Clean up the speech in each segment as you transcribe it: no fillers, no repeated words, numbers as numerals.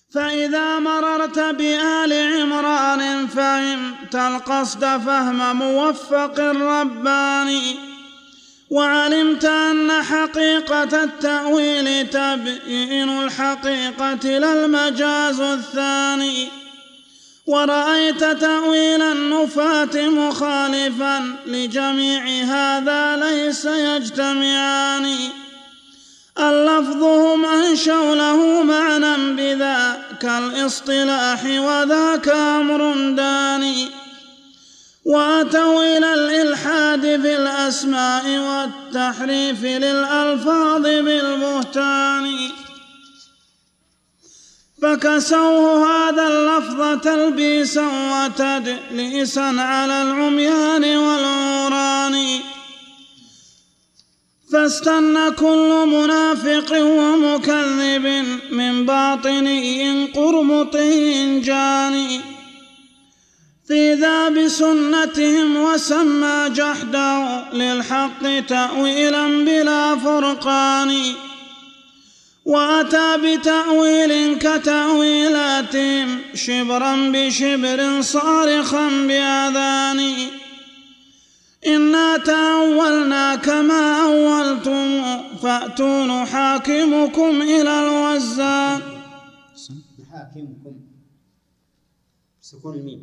فإذا مررت بآل عمران فهمت القصد فهم موفق رباني، وعلمت أن حقيقة التأويل تبيين الحقيقة لا المجاز الثاني، ورأيت تأويل النفاة مخالفا لجميع هذا ليس يجتمعان. اللفظ هم أنشوا له معنى بذاك الاصطلاح وذاك أمر داني، وأتوا إلى الإلحاد في الأسماء والتحريف للألفاظ بالبهتان، فكسوه هذا اللفظ تلبيسا وتدليسا على العميان والعوران. فاستن كل منافق ومكذب من باطني قرمطي جاني في ذا بسنتهم، وسمى جحده للحق تأويلا بلا فرقان، وأتى بتأويل كتأويلاتهم شبرا بشبر صارخا بأذان. إنا تأولنا كما أولتم فأتوا نحاكمكم إلى الوزان. نحاكمكم سكون الميم.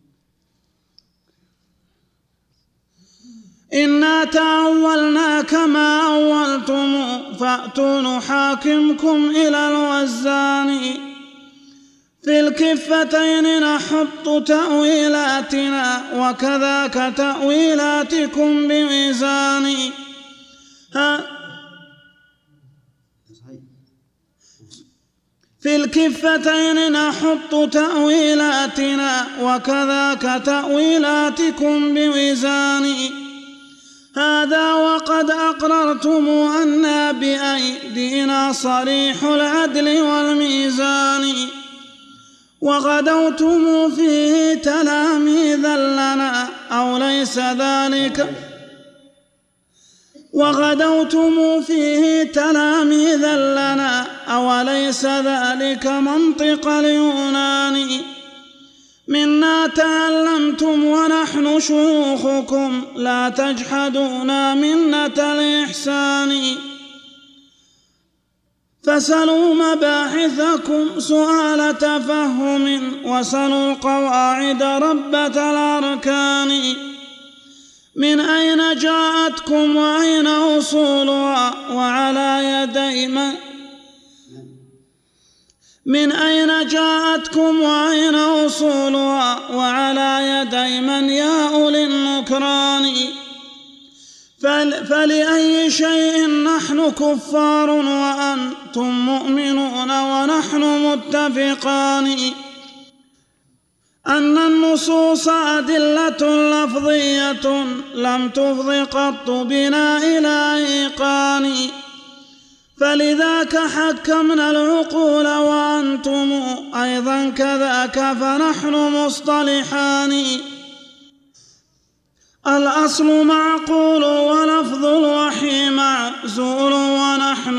إنا تأولنا كما أولتم فأتوا نحاكمكم إلى الوزان. في الكفتين نحط تأويلاتنا وكذاك تأويلاتكم بميزان. في الكفتين نحط تأويلاتنا وكذاك تأويلاتكم بميزان. هذا وقد أقررتم أن بأيدينا صريح العدل والميزان، وغدوتم فيه تلاميذا لنا أو ليس ذلك، وغدوتم فيه تلاميذا لنا أو ليس ذلك منطق اليونان. منا تعلمتم ونحن شيوخكم لا تجحدونا منة الإحسان. فسلوا مباحثكم سؤال تفهم وسلوا القواعد ربة الأركان. من أين جاءتكم وأين أصولها وعلى يدي من أين جاءتكم وأين أصولها وعلى يدي من يا أولي النكران. فلأي شيء نحن كفار وأنتم مؤمنون ونحن متفقان. أن النصوص أدلة لفظية لم تفض قط بنا إلى إيقان. فلذاك حكمنا العقول وأنتم أيضا كذاك فنحن مصطلحان. الأصل معقول ولفظ الوحي معزول ونحن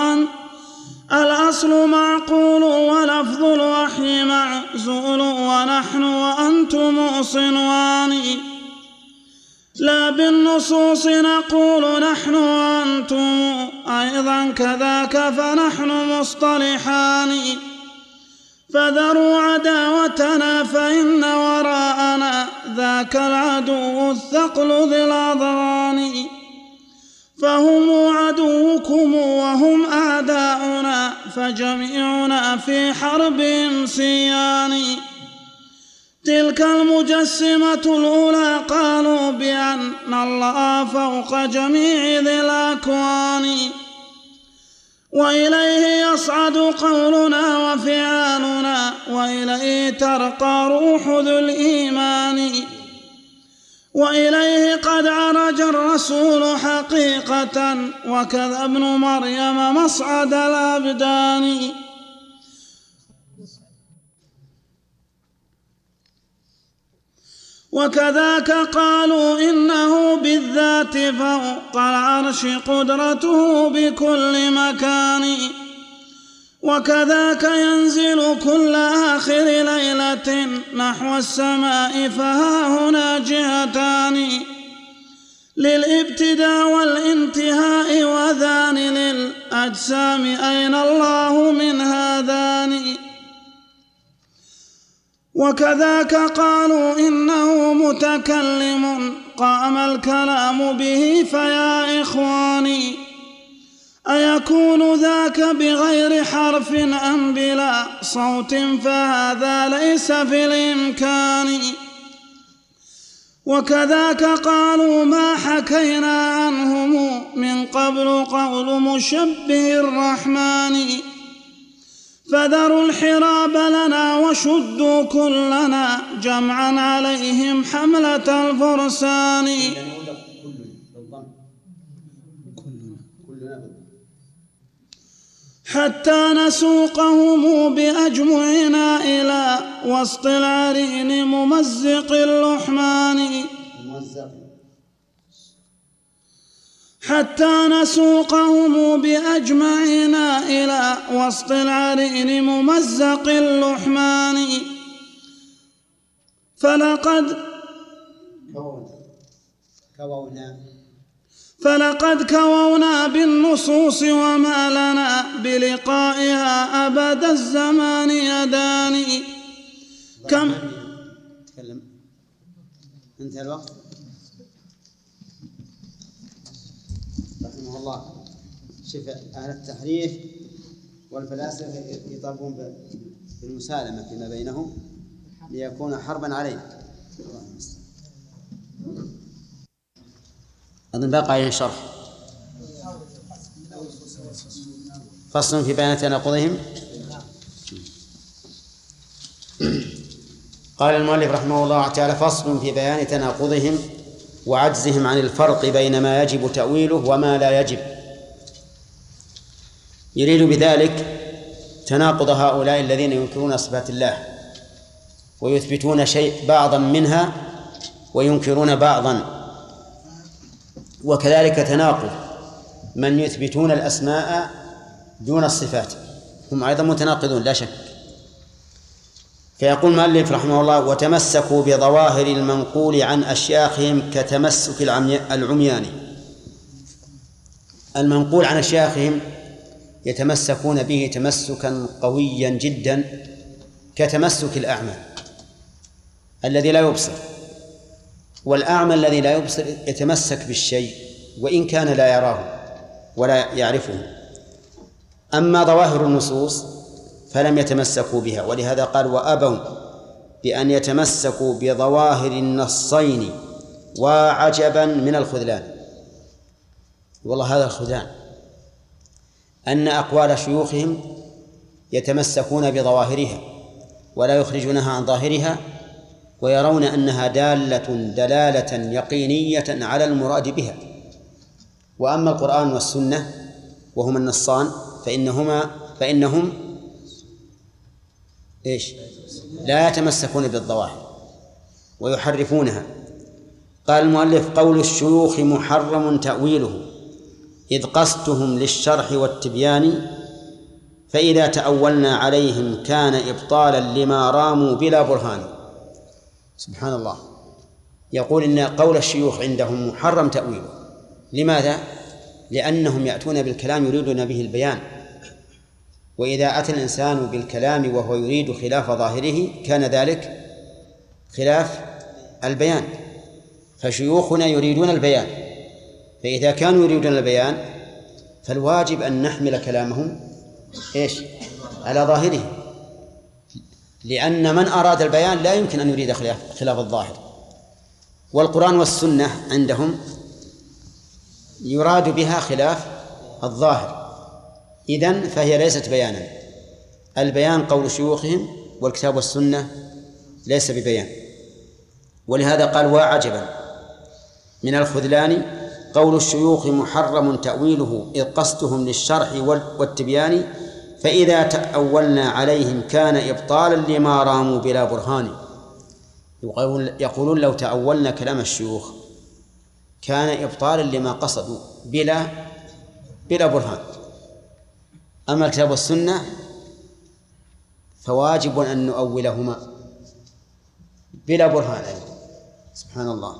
الأصل معقول ولفظ الوحي معزول ونحن وأنتم صنوان. لا بالنصوص نقول نحن وأنتم أيضا كذاك فنحن مصطلحان. فذروا عداوتنا فإن وراءنا ذاك العدو الثقل ذي الأضران. فهم عدوكم وهم أعداؤنا فجميعنا في حربهم سيان. تلك المجسمة الأولى قالوا بأن الله فوق جميع ذي الأكوان، وإليه يصعد قولنا وفعالنا وإليه ترقى روح ذو الإيمان. وإليه قد عرج الرسول حقيقة وكذا ابن مريم مصعد الأبدان. وكذاك قالوا إنه بالذات فوق العرش قدرته بكل مكان. وكذاك ينزل كل آخر ليلة نحو السماء، فها هنا جهتان للابتداء والانتهاء، وذان للأجسام، أين الله من هذان؟ وكذاك قالوا إنه متكلم قام الكلام به، فيا إخواني أيكون ذاك بغير حرف أم بلا صوت؟ فهذا ليس في الإمكان. وكذاك قالوا ما حكينا عنهم من قبل قول مشبه الرحمن، فذروا الحراب لنا وشدوا كلنا جمعا عليهم حملة الفرسان. حتى نسوقهم بأجمعنا إلى وسط العرين ممزق اللحمان. حتى نسوقهم بأجمعنا إلى وسط العرين ممزق اللحمان. فلقد كوونا بالنصوص، وما لنا بلقائها أبد الزمان يدان. كم تكلم انتهى الوقت رحمه الله. شوف أهل التحريف والفلاسفة يطالبون بالمسالمة فيما بينهم ليكون حربا عليه. أظن باقي عليه شرح. فصل في بيان تناقضهم. قال المؤلف رحمه الله تعالى: فصل في بيان تناقضهم وعجزهم عن الفرق بين ما يجب تأويله وما لا يجب. يريد بذلك تناقض هؤلاء الذين ينكرون صفات الله ويثبتون بعضا منها وينكرون بعضا، وكذلك تناقض من يثبتون الأسماء دون الصفات، هم أيضا متناقضون لا شك. فيقول المؤلف رحمه الله: وتمسكوا بظواهر المنقول عن أشياخهم كتمسك العميان. المنقول عن أشياخهم يتمسكون به تمسكا قويا جدا كتمسك الأعمى الذي لا يبصر، والأعمى الذي لا يبصر يتمسك بالشيء وإن كان لا يراه ولا يعرفه. أما ظواهر النصوص فلم يتمسكوا بها، ولهذا قال: وأبوا بأن يتمسكوا بظواهر النصين وعجبا من الخذلان. والله هذا الخذلان أن أقوال شيوخهم يتمسكون بظواهرها ولا يخرجونها عن ظاهرها، ويرون أنها دلالة يقينية على المراد بها. وأما القرآن والسنة وهما النصان فإنهم لا يتمسكون بالظواهر ويحرفونها. قال المؤلف: قول الشيوخ محرم تأويله، إذ قصدهم للشرح والتبيان، فإذا تأولنا عليهم كان إبطالا لما راموا بلا برهان. سبحان الله، يقول إن قول الشيوخ عندهم محرم تأويله. لماذا؟ لأنهم يأتون بالكلام يريدون به البيان، وإذا أتى الإنسان بالكلام وهو يريد خلاف ظاهره كان ذلك خلاف البيان. فشيوخنا يريدون البيان، فإذا كانوا يريدون البيان فالواجب أن نحمل كلامهم على ظاهره، لأن من أراد البيان لا يمكن أن يريد خلاف الظاهر. والقرآن والسنة عندهم يراد بها خلاف الظاهر، إذن فهي ليست بيانا. البيان قول شيوخهم، والكتاب والسنة ليس ببيان. ولهذا قال: وعجبا من الخذلان قول الشيوخ محرم تأويله، إذ قصدهم للشرح والتبيان، فإذا تأولنا عليهم كان إبطالا لما راموا بلا برهان. يقولون لو تأولنا كلام الشيوخ كان إبطالا لما قصدوا بلا برهان. أما الكتاب والسنة فواجب أن نؤولهما بلا برهان أيضا. سبحان الله.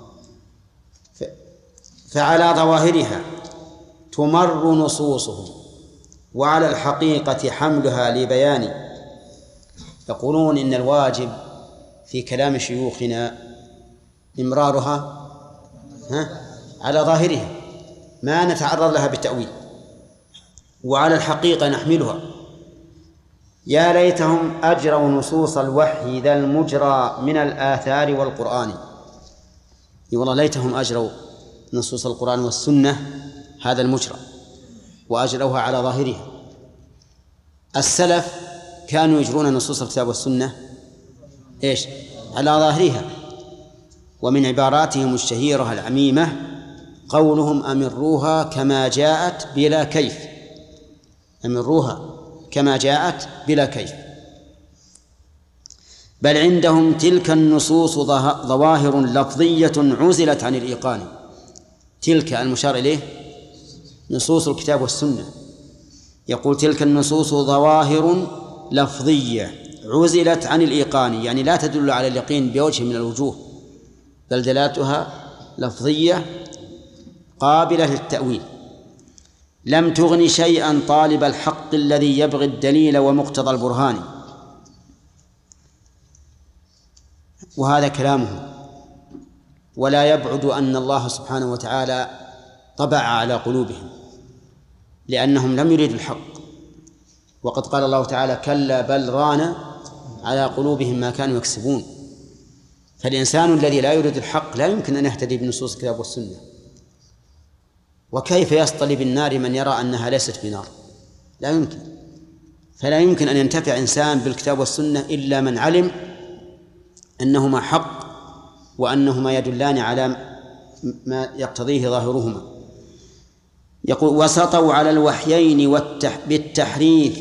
فعلى ظواهرها تمر نصوصهم، وعلى الحقيقة حملها لبيان. يقولون إن الواجب في كلام شيوخنا إمرارها على ظاهرها، ما نتعرض لها بالتأويل، وعلى الحقيقة نحملها. يا ليتهم أجروا نصوص الوحي ذا المجرى من الآثار والقرآن. والله ليتهم أجروا نصوص القرآن والسنة هذا المجرى وأجروها على ظاهرها. السلف كانوا يجرون نصوص الكتاب والسنة على ظاهرها. ومن عباراتهم الشهيرة العميمة قولهم أمروها كما جاءت بلا كيف. أمروها كما جاءت بلا كيف. بل عندهم تلك النصوص ظواهر لفظية عزلت عن الإيقان. تلك المشار إليه نصوص الكتاب والسنة. يقول تلك النصوص ظواهر لفظية عزلت عن الإيقان، يعني لا تدل على اليقين بوجه من الوجوه، بل دلالتها لفظية قابلة للتأويل. لم تغن شيئا طالب الحق الذي يبغي الدليل ومقتضى البرهان. وهذا كلامه. ولا يبعد أن الله سبحانه وتعالى طبع على قلوبهم لأنهم لم يريدوا الحق. وقد قال الله تعالى كلا بل ران على قلوبهم ما كانوا يكسبون. فالإنسان الذي لا يريد الحق لا يمكن أن يهتدي بنصوص الكتاب والسنة. وكيف يصطلي بالنار من يرى أنها ليست بنار؟ لا يمكن. فلا يمكن أن ينتفع إنسان بالكتاب والسنة إلا من علم أنهما حق وأنهما يدلان على ما يقتضيه ظاهرهما. يقول وسطوا على الوحيين بالتحريف.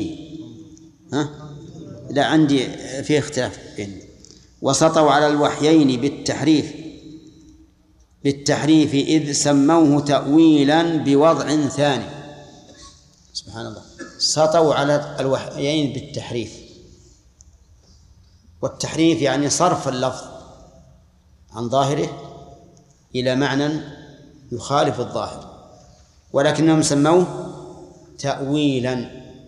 لا عندي فيه اختلاف بين وسطوا على الوحيين بالتحريف إذ سموه تأويلا بوضع ثاني. سبحان الله. سطوا على الوحيين بالتحريف. والتحريف يعني صرف اللفظ عن ظاهره إلى معنى يخالف الظاهر، ولكنهم سموه تأويلا.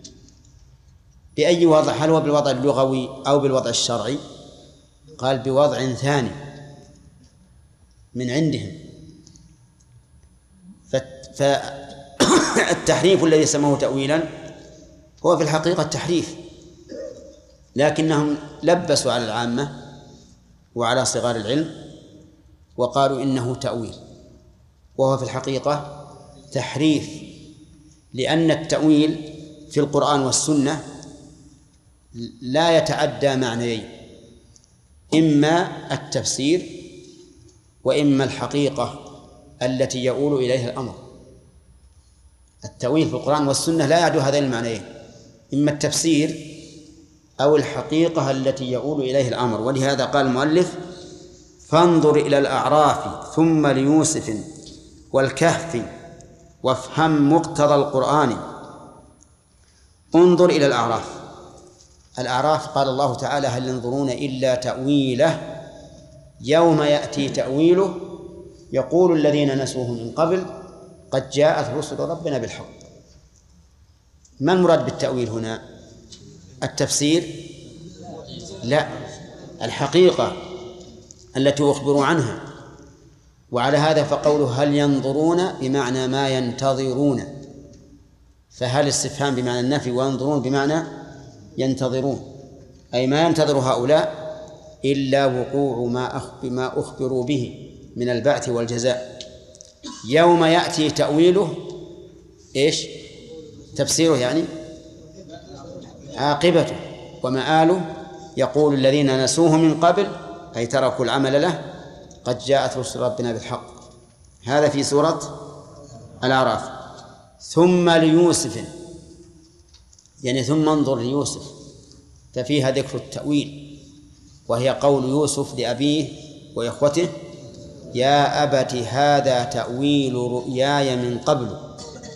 بأي وضع؟ هل هو بالوضع اللغوي أو بالوضع الشرعي؟ قال بوضع ثاني من عندهم. فالتحريف الذي سموه تأويلا هو في الحقيقة تحريف، لكنهم لبسوا على العامة وعلى صغار العلم وقالوا إنه تأويل، وهو في الحقيقة تحريف. لأن التأويل في القرآن والسنة لا يتعدى معنيين: إما التفسير وإما الحقيقة التي يؤول إليها الأمر. التأويل في القرآن والسنة لا يعدو هذين المعنيين، إما التفسير أو الحقيقة التي يؤول إليه الأمر. ولهذا قال المؤلف فانظر إلى الأعراف ثم ليوسف والكهف وافهم مقتضى القرآن. انظر إلى الأعراف. الأعراف قال الله تعالى هل ينظرون إلا تأويله يوم يأتي تأويله يقول الذين نسوه من قبل قد جاءت رسل ربنا بالحق. ما المراد بالتأويل هنا؟ التفسير؟ لا، الحقيقة التي أخبروا عنها. وعلى هذا فقوله هل ينظرون بمعنى ما ينتظرون، فهل استفهام بمعنى النفي وينظرون بمعنى ينتظرون، أي ما ينتظر هؤلاء إلا وقوع ما أخبروا به من البعث والجزاء. يوم يأتي تأويله إيش؟ تفسيره يعني عاقبته ومآله يقول الذين نسوه من قبل أي تركوا العمل له قد جاءت رسل ربنا بالحق. هذا في سورة الأعراف. ثم ليوسف يعني ثم انظر ليوسف، ففيها ذكر التأويل، وهي قول يوسف لأبيه وإخوته يا أبت هذا تأويل رؤياي من قبل.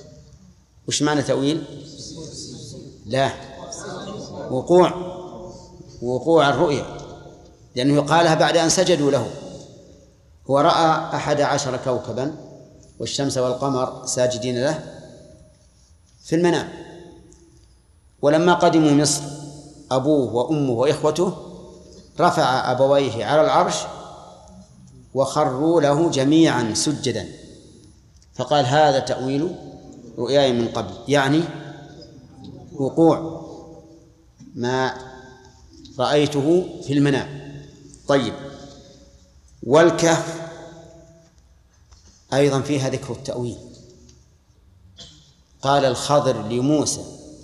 وش معنى تأويل؟ لا، وقوع. وقوع الرؤيا، لأنه قالها بعد أن سجدوا له. هو رأى 11 كوكبا والشمس والقمر ساجدين له في المنام. ولما قدموا مصر أبوه وأمه وإخوته رفع أبويه على العرش وخروا له جميعا سجدا، فقال هذا تأويل رؤياي من قبل، يعني وقوع ما رأيته في المنام. طيب، والكهف أيضا فيها ذكر التأويل. قال الخضر لموسى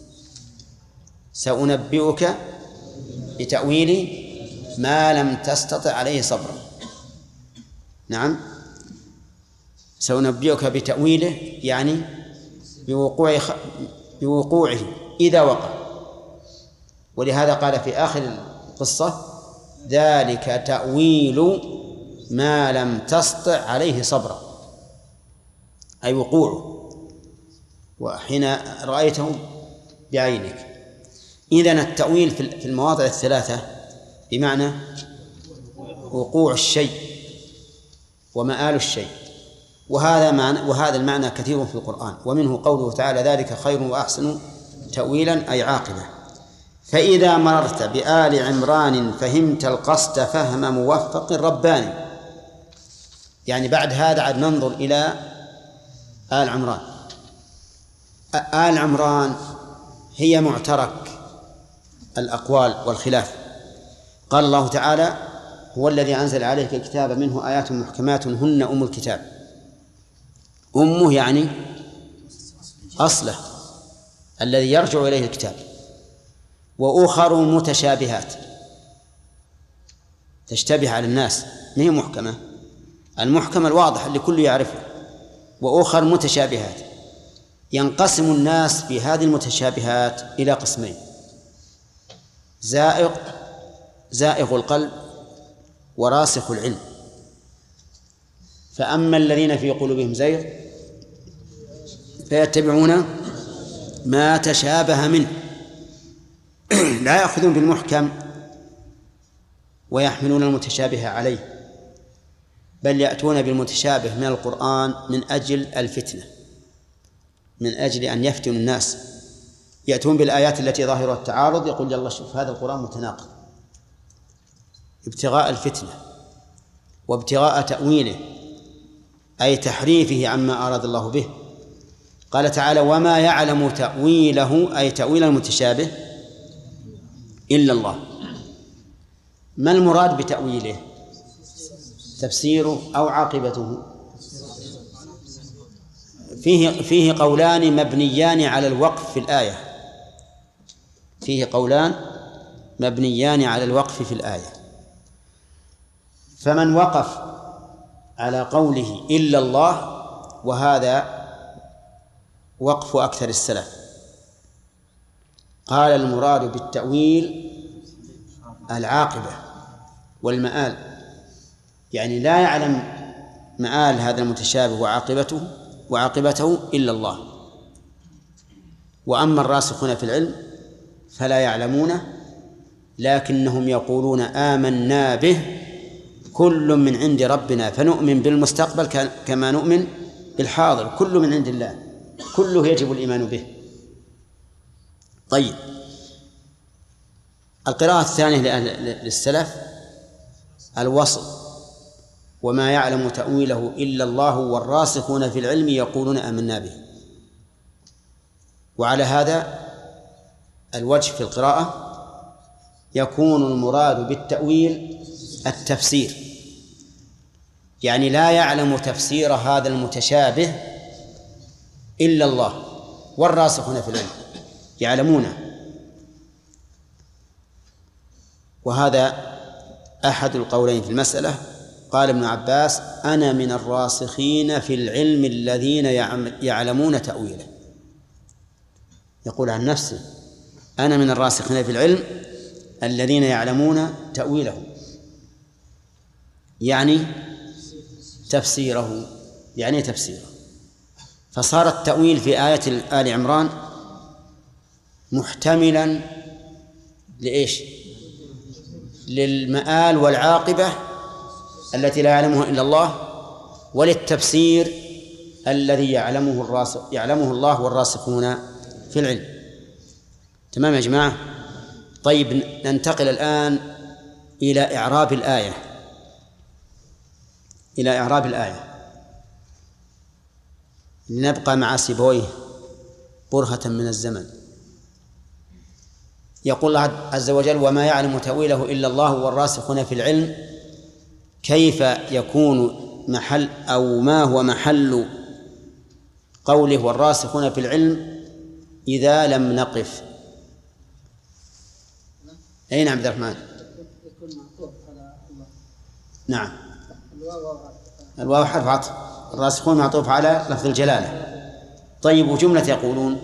سأنبئك بتأويل ما لم تستطع عليه صبرا. نعم، سأنبئك بتأويله يعني بوقوعه إذا وقع. ولهذا قال في آخر القصة ذلك تأويل ما لم تستطع عليه صبرا، أي وقوعه وحين رأيته بعينك. إذن التأويل في المواضع الثلاثة بمعنى وقوع الشيء ومآل الشيء، وهذا المعنى كثير في القرآن، ومنه قوله تعالى ذلك خير وأحسن تأويلا أي عاقبة. فإذا مررت بآل عمران فهمت القصد فهم موفق رباني، يعني بعد هذا عاد ننظر إلى آل عمران. آل عمران هي معترك الأقوال والخلاف. قال الله تعالى هو الذي أنزل عليك الكتاب منه آيات محكمات هن أم الكتاب. أمه يعني أصله الذي يرجع إليه الكتاب. وأخر متشابهات تشتبه على الناس، ما هي محكمة، المحكم الواضح اللي كل يعرفه. وأخر متشابهات، ينقسم الناس في هذه المتشابهات إلى قسمين: زائغ القلب وراسخ العلم. فأما الذين في قلوبهم زيغ فيتبعون ما تشابه منه، لا يأخذون بالمحكم ويحملون المتشابه عليه، بل يأتون بالمتشابه من القرآن من أجل الفتنة، من أجل أن يفتنوا الناس. يأتون بالآيات التي ظاهرها التعارض، يقول يلا شوف هذا القرآن متناقض، ابتغاء الفتنة وابتغاء تأويله أي تحريفه عما أراد الله به. قال تعالى وما يعلم تأويله أي تأويل المتشابه إلا الله. ما المراد بتأويله؟ تفسيره أو عاقبته؟ فيه قولان مبنيان على الوقف في الآية، فيه قولان مبنيان على الوقف في الآية. فمن وقف على قوله إلا الله، وهذا وقف أكثر السلف، قال المراد بالتأويل العاقبة والمآل، يعني لا يعلم مآل هذا المتشابه وعاقبته إلا الله. وأما الراسخون في العلم فلا يعلمونه، لكنهم يقولون آمنا به كل من عند ربنا فنؤمن بالمستقبل كما نؤمن بالحاضر، كل من عند الله، كله يجب الإيمان به. طيب، القراءة الثانية للسلف الوصل وما يعلم تأويله إلا الله والراسخون في العلم يقولون آمنا به. وعلى هذا الوجه في القراءة يكون المراد بالتأويل التفسير، يعني لا يعلم تفسير هذا المتشابه إلا الله والراسخون في العلم يعلمونه. وهذا أحد القولين في المسألة. قال ابن عباس أنا من الراسخين في العلم الذين يعلمون تأويله، يقول عن نفسه أنا من الراسخين في العلم الذين يعلمون تأويله، يعني تفسيره، يعني تفسيره. فصار التأويل في آية آل عمران محتملا لإيش؟ للمآل والعاقبة التي لا يعلمها إلا الله، وللتفسير الذي يعلمه الله والراسخون في العلم. تمام يا جماعة؟ طيب، ننتقل الآن إلى إعراب الآية. لنبقى مع سيبويه برهة من الزمن. يقول الله عز وجل: وما يعلم تأويله إلا الله والراسخون في العلم. كيف يكون محل أو ما هو محل قوله والراسخون في العلم إذا لم نقف؟ أي نعم عبد الرحمن. يكون معطوف على الله. نعم، الواو حرف عطف، الراسخون معطوف على لفظ الجلالة. طيب، وجملة يقولون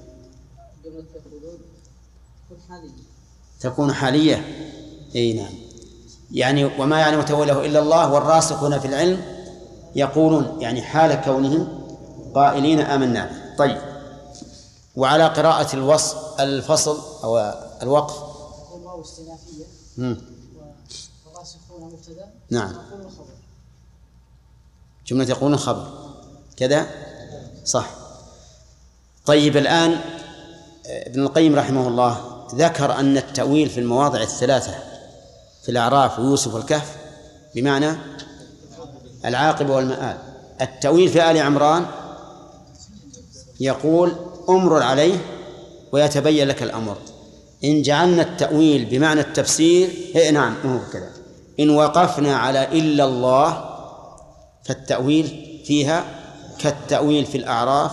تكون حالية. أي نعم، يعني وما يعلم تأويله إلا الله والراسخون في العلم يقولون، يعني حال كونهم قائلين آمنا به. طيب، وعلى قراءة الفصل أو الوقف الواو استئنافية والراسخون مبتدأ. نعم، جملة يقولون خبر كذا صح. طيب، الآن ابن القيم رحمه الله ذكر أن التأويل في المواضع الثلاثة في الأعراف ويوسف والكهف بمعنى العاقبة والمآل. التأويل في آل عمران يقول: أمر عليه ويتبين لك الأمر. إن جعلنا التأويل بمعنى التفسير، نعم هو كذا، إن وقفنا على إلا الله فالتأويل فيها كالتأويل في الأعراف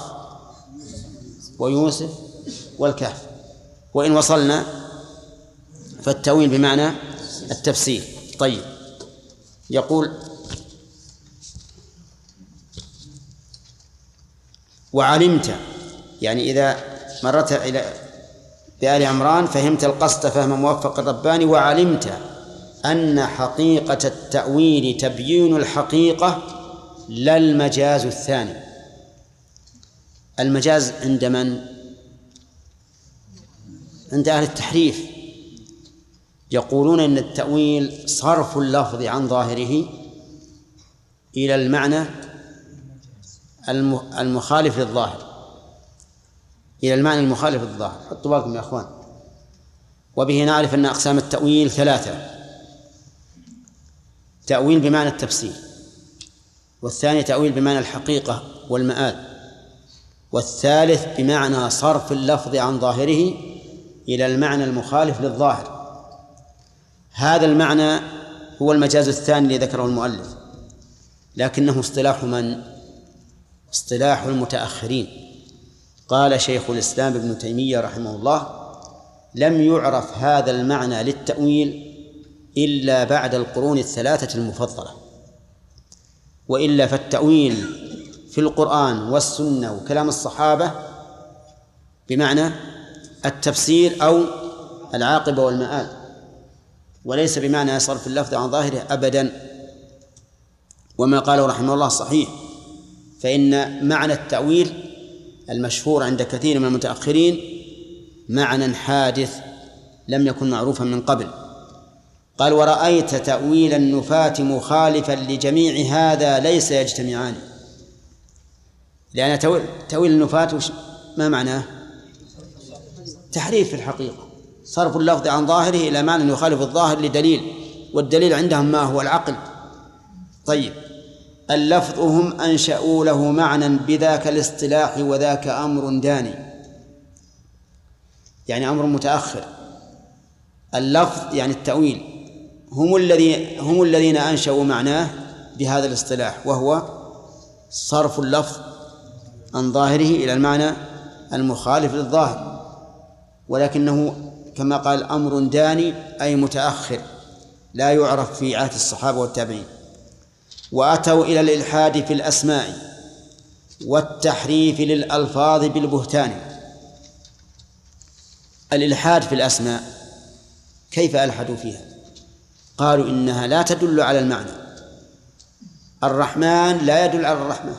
ويوسف والكهف. وإن وصلنا فالتأويل بمعنى التفسير. طيب، يقول: وعلمت، يعني إذا مرت إلى بآل عمران فهمت القصد فهم موفق الرباني، وعلمت أن حقيقة التأويل تبيين الحقيقة لا المجاز الثاني. المجاز عند من؟ عند أهل التحريف. يقولون إن التأويل صرف اللفظ عن ظاهره إلى المعنى المخالف للظاهر، إلى المعنى المخالف للظاهر. حطوا بالكم يا أخوان. وبه نعرف أن أقسام التأويل ثلاثة: تأويل بمعنى التفسير، والثاني تأويل بمعنى الحقيقة والمآل، والثالث بمعنى صرف اللفظ عن ظاهره إلى المعنى المخالف للظاهر. هذا المعنى هو المجاز الثاني الذي ذكره المؤلف، لكنه اصطلاح من؟ اصطلاح المتأخرين. قال شيخ الإسلام ابن تيمية رحمه الله: لم يعرف هذا المعنى للتأويل إلا بعد القرون الثلاثة المفضلة، وإلا فالتأويل في القرآن والسنة وكلام الصحابة بمعنى التفسير أو العاقبة والمآل، وليس بمعنى صرف اللفظ عن ظاهره أبدا. وما قاله رحمه الله صحيح، فإن معنى التأويل المشهور عند كثير من المتأخرين معنى حادث لم يكن معروفا من قبل. قال: ورأيت تأويل النفاة مخالفا لجميع هذا ليس يجتمعان. لأن تأويل النفاة ما معناه؟ تحريف في الحقيقة، صرف اللفظ عن ظاهره إلى معنى يخالف الظاهر لدليل، والدليل عندهم ما هو؟ العقل. طيب، اللفظ هم أنشأوا له معنى بذاك الاصطلاح وذاك أمر داني، يعني أمر متأخر. اللفظ يعني التأويل هم الذين أنشأوا معناه بهذا الاصطلاح، وهو صرف اللفظ عن ظاهره إلى المعنى المخالف للظاهر، ولكنه كما قال أمر داني أي متأخر لا يعرف في عهد الصحابة والتابعين. وأتوا إلى الإلحاد في الأسماء والتحريف للألفاظ بالبهتان. الإلحاد في الأسماء كيف ألحدوا فيها؟ قالوا إنها لا تدل على المعنى. الرحمن لا يدل على الرحمة،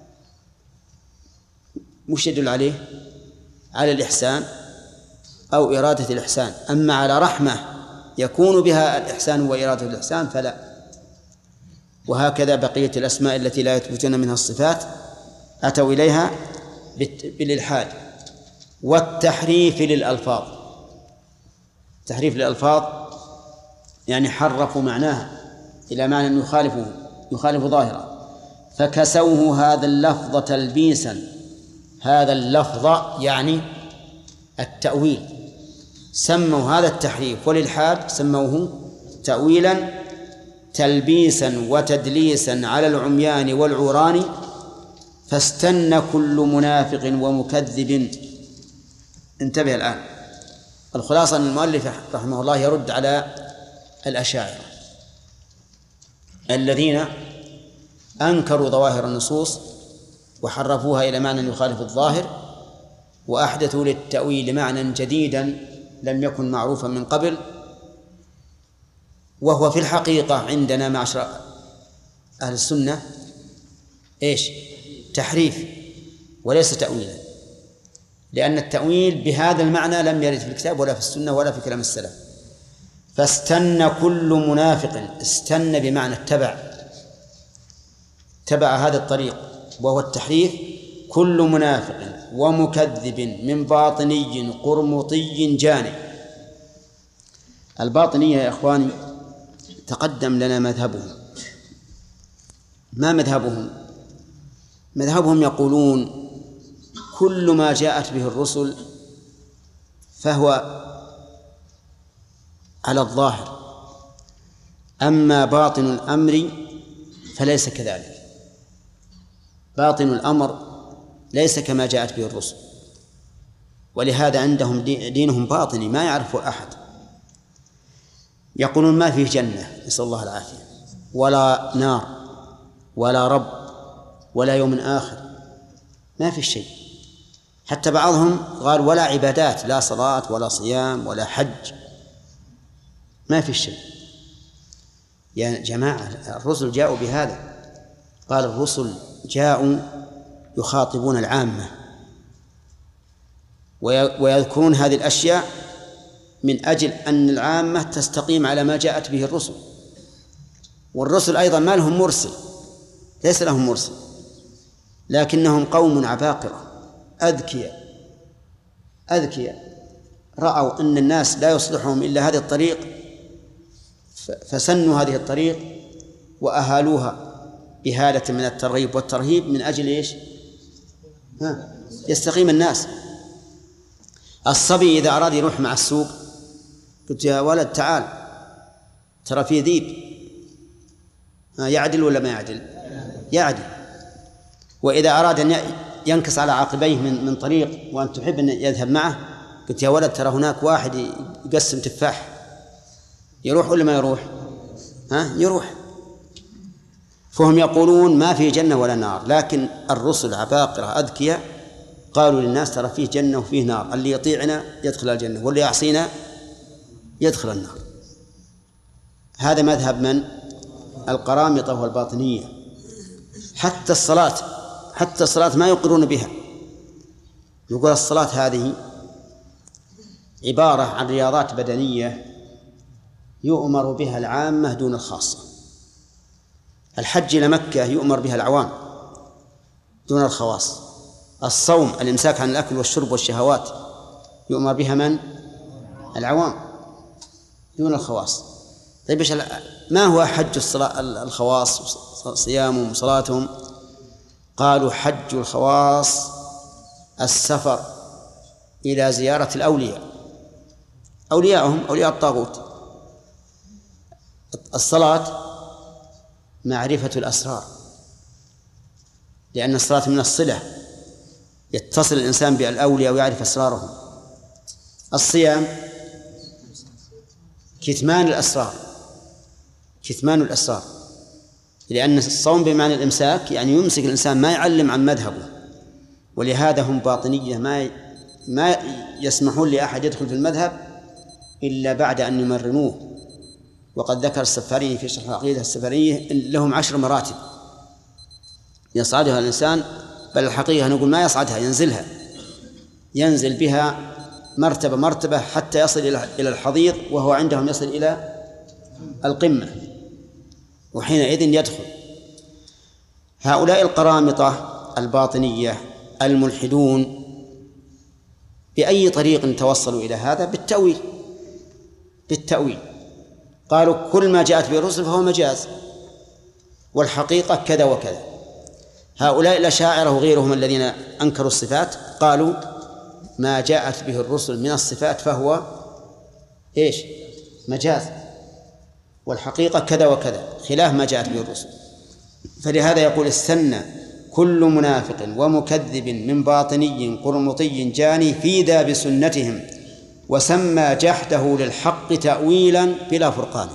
مش يدل عليه؟ على الإحسان أو إرادة الإحسان. أما على رحمة يكون بها الإحسان وإرادة الإحسان فلا. وهكذا بقية الأسماء التي لا يثبتون منها الصفات أتوا إليها بالإلحاد والتحريف للألفاظ. تحريف للألفاظ يعني حرفوا معناها إلى معنى يخالف ظاهره، فكسوه هذا اللفظ تلبيسا. هذا اللفظ يعني التأويل، سموا هذا التحريف والإلحاد سموه تأويلا تلبيسا وتدليسا على العميان والعوران، فاستن كل منافق ومكذب. انتبه الآن، الخلاصة أن المؤلف رحمه الله يرد على الأشاعرة الذين أنكروا ظواهر النصوص وحرفوها إلى معنى يخالف الظاهر، وأحدثوا للتأويل معنى جديدا لم يكن معروفا من قبل، وهو في الحقيقة عندنا معشر أهل السنة إيش؟ تحريف وليس تأويلا، لأن التأويل بهذا المعنى لم يرد في الكتاب ولا في السنة ولا في كلام السلف. فاستن كل منافق، استن بمعنى تبع هذا الطريق وهو التحريف، كل منافق ومكذب من باطني قرمطي جاني. الباطنية يا إخواني تقدم لنا مذهبهم. ما مذهبهم؟ مذهبهم يقولون كل ما جاءت به الرسل فهو على الظاهر، أما باطن الأمر فليس كذلك. باطن الأمر ليس كما جاءت به الرسل، ولهذا عندهم دينهم باطني ما يعرفه أحد. يقولون ما فيه جنة، نسأل الله العافية، ولا نار ولا رب ولا يوم آخر، ما في شيء. حتى بعضهم قال ولا عبادات، لا صلاة ولا صيام ولا حج، ما في شيء. يا جماعة الرسل جاءوا بهذا. قال الرسل جاءوا يخاطبون العامة ويذكرون هذه الأشياء من أجل أن العامة تستقيم على ما جاءت به الرسل. والرسل أيضا ما لهم مرسل، ليس لهم مرسل، لكنهم قوم عباقرة أذكياء رأوا أن الناس لا يصلحهم إلا هذه الطريق، فسنوا هذه الطريق وأهالوها بهالة من الترغيب والترهيب من أجل إيش؟ يستقيم الناس. الصبي إذا أراد يروح مع السوق قلت يا ولد تعال ترى فيه ذيب، يعدل ولا ما يعدل؟ يعدل. وإذا أراد أن ينكس على عقبيه من طريق وأن تحب أن يذهب معه قلت يا ولد ترى هناك واحد يقسم تفاح، يروح ولا ما يروح؟ يروح. فهم يقولون ما في جنة ولا نار، لكن الرسل عباقرة أذكياء قالوا للناس ترى فيه جنة وفيه نار، اللي يطيعنا يدخل الجنة واللي يعصينا يدخل النار. هذا مذهب من؟ القرامطة والباطنية. حتى الصلاة ما يقرون بها. يقول الصلاة هذه عبارة عن رياضات بدنية يؤمر بها العامة دون الخاصة. الحج إلى مكة يؤمر بها العوام دون الخواص. الصوم الإمساك عن الأكل والشرب والشهوات يؤمر بها من؟ العوام دون الخواص. طيب ما هو حج الخواص صيامهم وصلاتهم؟ قالوا حج الخواص السفر إلى زيارة الأولياء، أولياءهم أولياء الطاغوت. الصلاة معرفة الأسرار، لأن الصلاة من الصلة، يتصل الإنسان بالأولياء ويعرف أسرارهم. الصيام كتمان الأسرار، لأن الصوم بمعنى الإمساك يعني يمسك الإنسان ما يعلم عن مذهبه. ولهذا هم باطنية ما يسمحون لأحد يدخل في المذهب إلا بعد أن يمرنوه. وقد ذكر السفاري في شرح العقيدة السفارية لهم 10 مراتب يصعدها الإنسان، بل الحقيقة نقول ما يصعدها، ينزل بها مرتبة مرتبة حتى يصل إلى الحضيض، وهو عندهم يصل إلى القمة، وحينئذ يدخل. هؤلاء القرامطة الباطنية الملحدون بأي طريق توصلوا إلى هذا؟ بالتأويل. قالوا كل ما جاءت به الرسل فهو مجاز، والحقيقة كذا وكذا. هؤلاء الأشاعرة وغيرهم الذين أنكروا الصفات قالوا ما جاءت به الرسل من الصفات فهو إيش؟ مجاز، والحقيقة كذا وكذا، خلاف ما جاءت به الرسل. فلهذا يقول استنى كل منافق ومكذب من باطني قرمطي جاني في ذا بسنتهم، وسمى جحده للحق تأويلا بلا فرقان.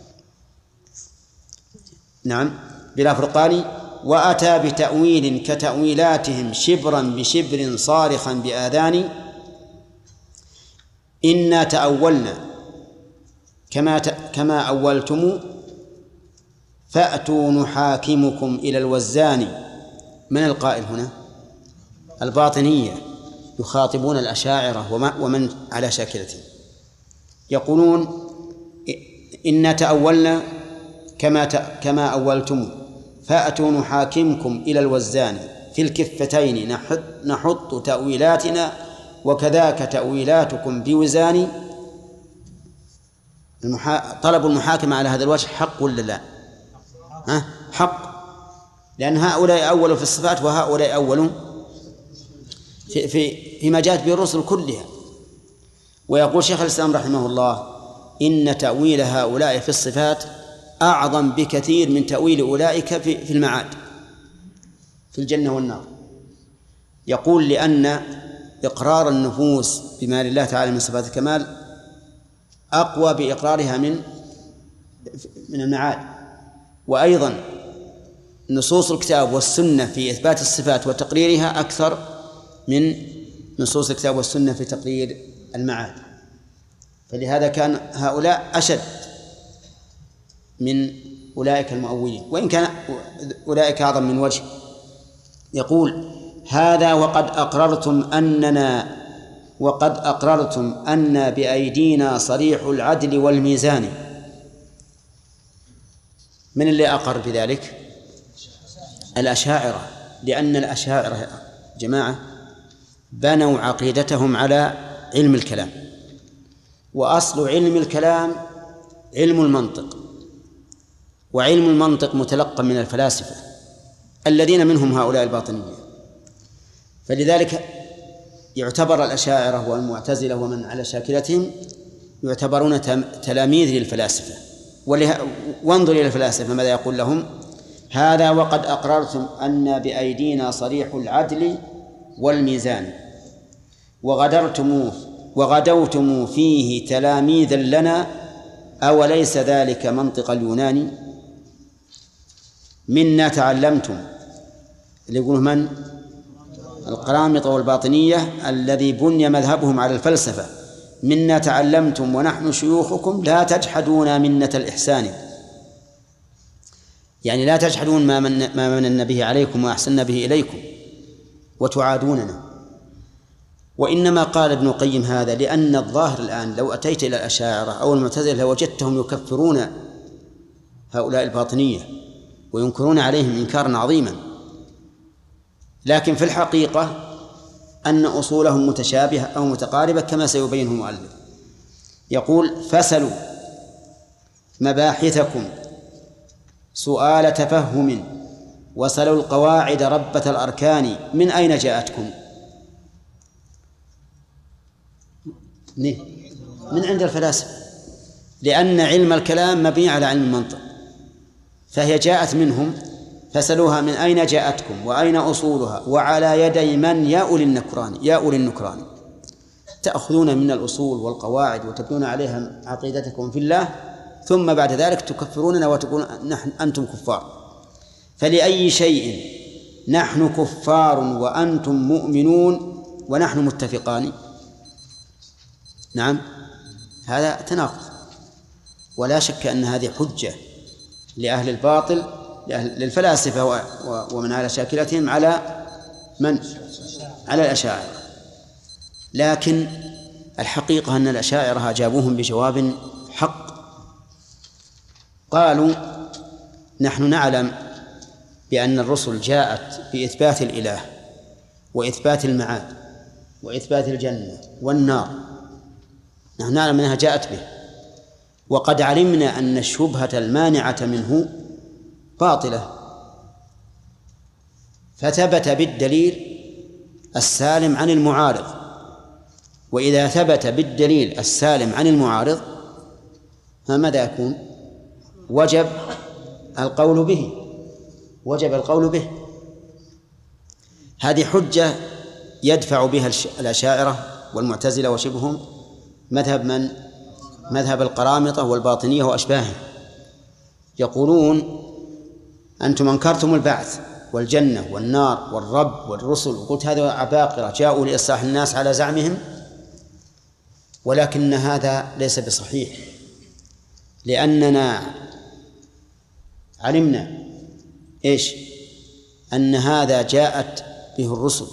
نعم بلا فرقان. وأتى بتأويل كتأويلاتهم شبرا بشبر صارخا بآذان. إنا تأولنا كما أولتم فأتوا نحاكمكم إلى الوزان. من القائل هنا؟ الباطنية يخاطبون الأشاعرة ومن على شاكلته، يقولون إنا تأولنا كما أولتم فأتوا نحاكمكم إلى الوزان، في الكفتين نحط تأويلاتنا وكذاك تأويلاتكم بوزان. طلب المحاكمة على هذا الوجه حق ولا لا؟ حق، لأن هؤلاء أولوا في الصفات وهؤلاء أولوا فيما جاءت به الرسل كلها. ويقول شيخ الإسلام رحمه الله إن تأويل هؤلاء في الصفات أعظم بكثير من تأويل أولئك في المعاد في الجنة والنار. يقول لأن إقرار النفوس بما لله تعالى من صفات الكمال أقوى بإقرارها من المعاد. وأيضا نصوص الكتاب والسنة في إثبات الصفات وتقريرها أكثر من نصوص الكتاب والسنة في تقرير المعاد. فلهذا كان هؤلاء أشد من أولئك المؤولين، وإن كان أولئك أعظم من وجه. يقول هذا وقد أقررتم أن بأيدينا صريح العدل والميزان. من اللي أقر بذلك؟ الأشاعرة، لأن الأشاعرة جماعة بنوا عقيدتهم على علم الكلام، وأصل علم الكلام علم المنطق، وعلم المنطق متلقى من الفلاسفة الذين منهم هؤلاء الباطنية. فلذلك يعتبر الأشاعرة والمعتزلة ومن على شاكلتهم يعتبرون تلاميذ للفلاسفة. وانظر إلى الفلاسفة ماذا يقول لهم: هذا وقد أقررتم أن بأيدينا صريح العدل والميزان وغدوتم فيه تلاميذا لنا، أوليس ذلك منطق اليوناني؟ منا تعلمتم، اللي يقوله من؟ القرامطة والباطنية الذي بني مذهبهم على الفلسفة. منا تعلمتم ونحن شيوخكم لا تجحدون منة الإحسان، يعني لا تجحدون ما من به عليكم وأحسن به إليكم وتعادوننا. وإنما قال ابن القيم هذا لأن الظاهر الآن لو أتيت إلى الأشاعرة أو المعتزلة لوجدتهم يكفرون هؤلاء الباطنية وينكرون عليهم إنكارا عظيما، لكن في الحقيقة أن أصولهم متشابهة أو متقاربة كما سيبينه المؤلف. يقول: فسلوا مباحثكم سؤال تفهم، وسلوا القواعد ربة الأركان، من أين جاءتكم؟ من عند الفلاسفة، لأن علم الكلام مبني على علم المنطق، فهي جاءت منهم. فسلوها من أين جاءتكم وأين أصولها وعلى يدي من؟ يا أولي النكران. تأخذون من الأصول والقواعد وتبنون عليها عقيدتكم في الله، ثم بعد ذلك تكفروننا وتقولون أنتم كفار. فلأي شيء نحن كفار وأنتم مؤمنون ونحن متفقان؟ نعم، هذا تناقض، ولا شك أن هذه حجة لأهل الباطل، للفلاسفة ومن على شاكلتهم على من؟ على الأشاعرة. لكن الحقيقة أن الأشاعرة أجابوهم بجواب حق. قالوا: نحن نعلم بأن الرسل جاءت بإثبات الإله وإثبات المعاد وإثبات الجنة والنار، نحن نعلم أنها جاءت به، وقد علمنا أن الشبهة المانعة منه باطلة، فثبت بالدليل السالم عن المعارض. وإذا ثبت بالدليل السالم عن المعارض فماذا يكون؟ وجب القول به، وجب القول به. هذه حجة يدفع بها الأشاعرة والمعتزلة وشبههم مذهب من؟ مذهب القرامطة والباطنية وأشباههم. يقولون: أنتم أنكرتم البعث والجنة والنار والرب والرسل، وقلت هذا عباقرة جاءوا لإصلاح الناس على زعمهم، ولكن هذا ليس بصحيح، لأننا علمنا إيش؟ أن هذا جاءت به الرسل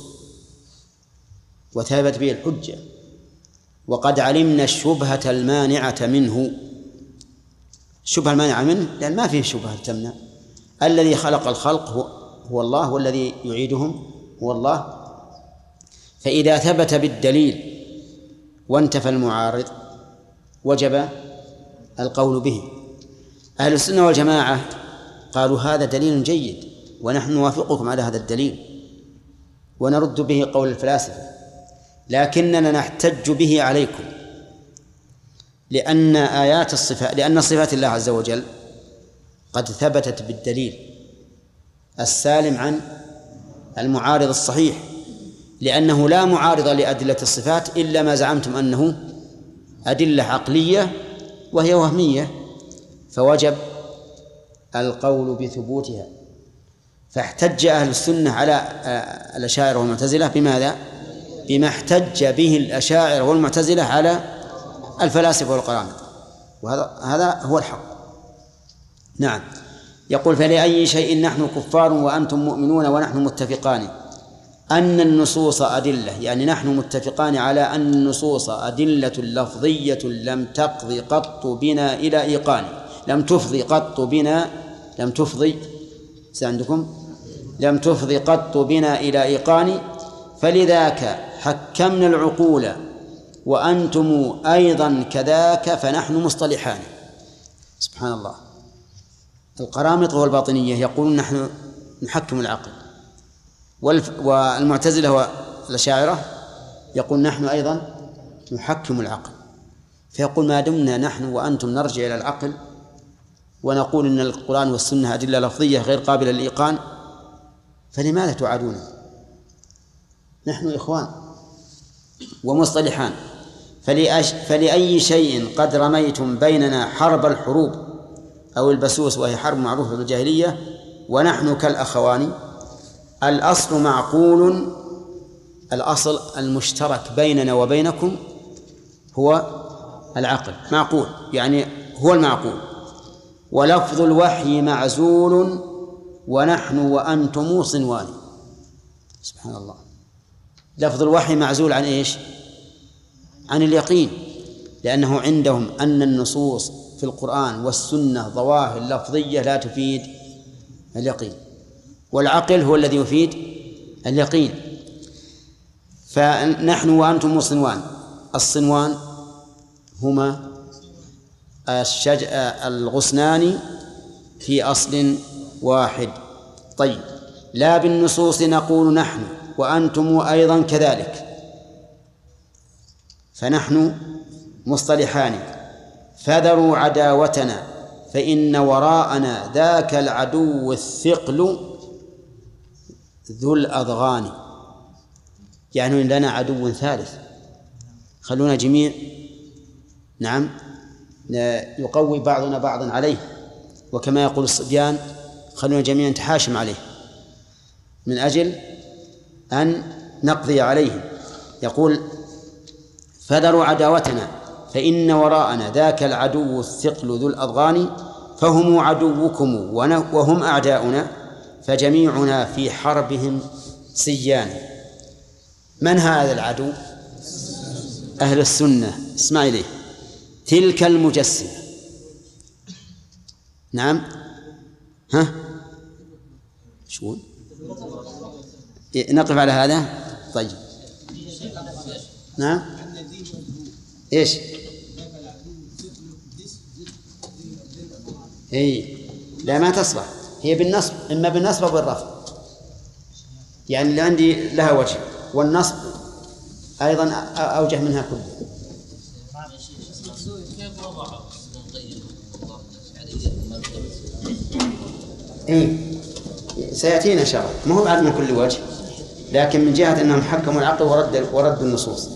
وثابت به الحجة، وقد علمنا الشبهة المانعة منه. الشبهة المانعة منه لأن ما فيه شبهة تمنع. الذي خلق الخلق هو الله، والذي يعيدهم هو الله. فإذا ثبت بالدليل وانتفى المعارض وجب القول به. أهل السنة والجماعة قالوا: هذا دليل جيد ونحن نوافقكم على هذا الدليل ونرد به قول الفلاسفة، لكننا نحتج به عليكم لأن آيات الصفات، لأن صفات الله عز وجل قد ثبتت بالدليل السالم عن المعارض الصحيح، لأنه لا معارض لأدلة الصفات إلا ما زعمتم أنه أدلة عقلية وهي وهمية، فوجب القول بثبوتها. فاحتج أهل السنة على الأشاعرة والمعتزلة بماذا؟ بما احتج به الأشاعرة والمعتزلة على الفلاسفة والقرامطة، وهذا هو الحق. نعم. يقول: فلأي شيء نحن كفار وأنتم مؤمنون ونحن متفقان أن النصوص أدلة، يعني نحن متفقان على أن النصوص أدلة لفظية لم تقضي قط بنا إلى إيقان، لم تفضي قط بنا، لم تفضي عندكم لم تفضي قط بنا إلى إيقان، فلذاك حكمنا العقول وأنتم أيضا كذاك فنحن مصطلحان. سبحان الله. القرامطة والباطنية يقولون نحن نحكم العقل، والمعتزلة والأشاعرة يقول نحن أيضا نحكم العقل. فيقول: ما دمنا نحن وأنتم نرجع إلى العقل ونقول إن القرآن والسنة أدلة لفظية غير قابلة للإيقان، فلماذا تعادون؟ نحن إخوان ومصطلحان. فلأي شيء قد رميتم بيننا حرب الحروب أو البسوس، وهي حرب معروفة بالجاهلية، ونحن كالأخوان. الأصل معقول، الأصل المشترك بيننا وبينكم هو العقل، معقول يعني هو المعقول. ولفظ الوحي معزول ونحن وأنتم صنوان. سبحان الله. لفظ الوحي معزول عن إيش؟ عن اليقين، لأنه عندهم أن النصوص في القرآن والسنة ظواهر لفظية لا تفيد اليقين، والعقل هو الذي يفيد اليقين. فنحن وأنتم صنوان. الصنوان هما الغصنان في أصل واحد. طيب، لا بالنصوص نقول نحن وأنتم أيضا كذلك، فنحن مصطلحان. فذروا عداوتنا فإن وراءنا ذاك العدو الثقل ذو الأضغان. يعني لنا عدو ثالث، خلونا جميع نعم يقوي بعضنا بعضا عليه، وكما يقول الصبيان خلونا جميعا نتحاشم عليه من أجل أن نقضي عليهم. يقول: فذروا عداوتنا فإن وراءنا ذاك العدو الثقل ذو الأضغان، فهم عدوكم وهم أعداؤنا، فجميعنا في حربهم سيان. من هذا العدو؟ أهل السنة، اسمع إليه، تلك المجسمة. نعم، ها شو نقف على هذا؟ طيب نعم، إيش؟ إيه لا ما تصلح، هي بالنصب، إما بالنصب أو بالرفع، يعني اللي عندي لها وجه، والنصب أيضا أوجه منها كلها. إيه سيأتينا إن شاء الله، ما هو بعد من كل وجه، لكن من جهة أنهم حكموا العقل وردوا النصوص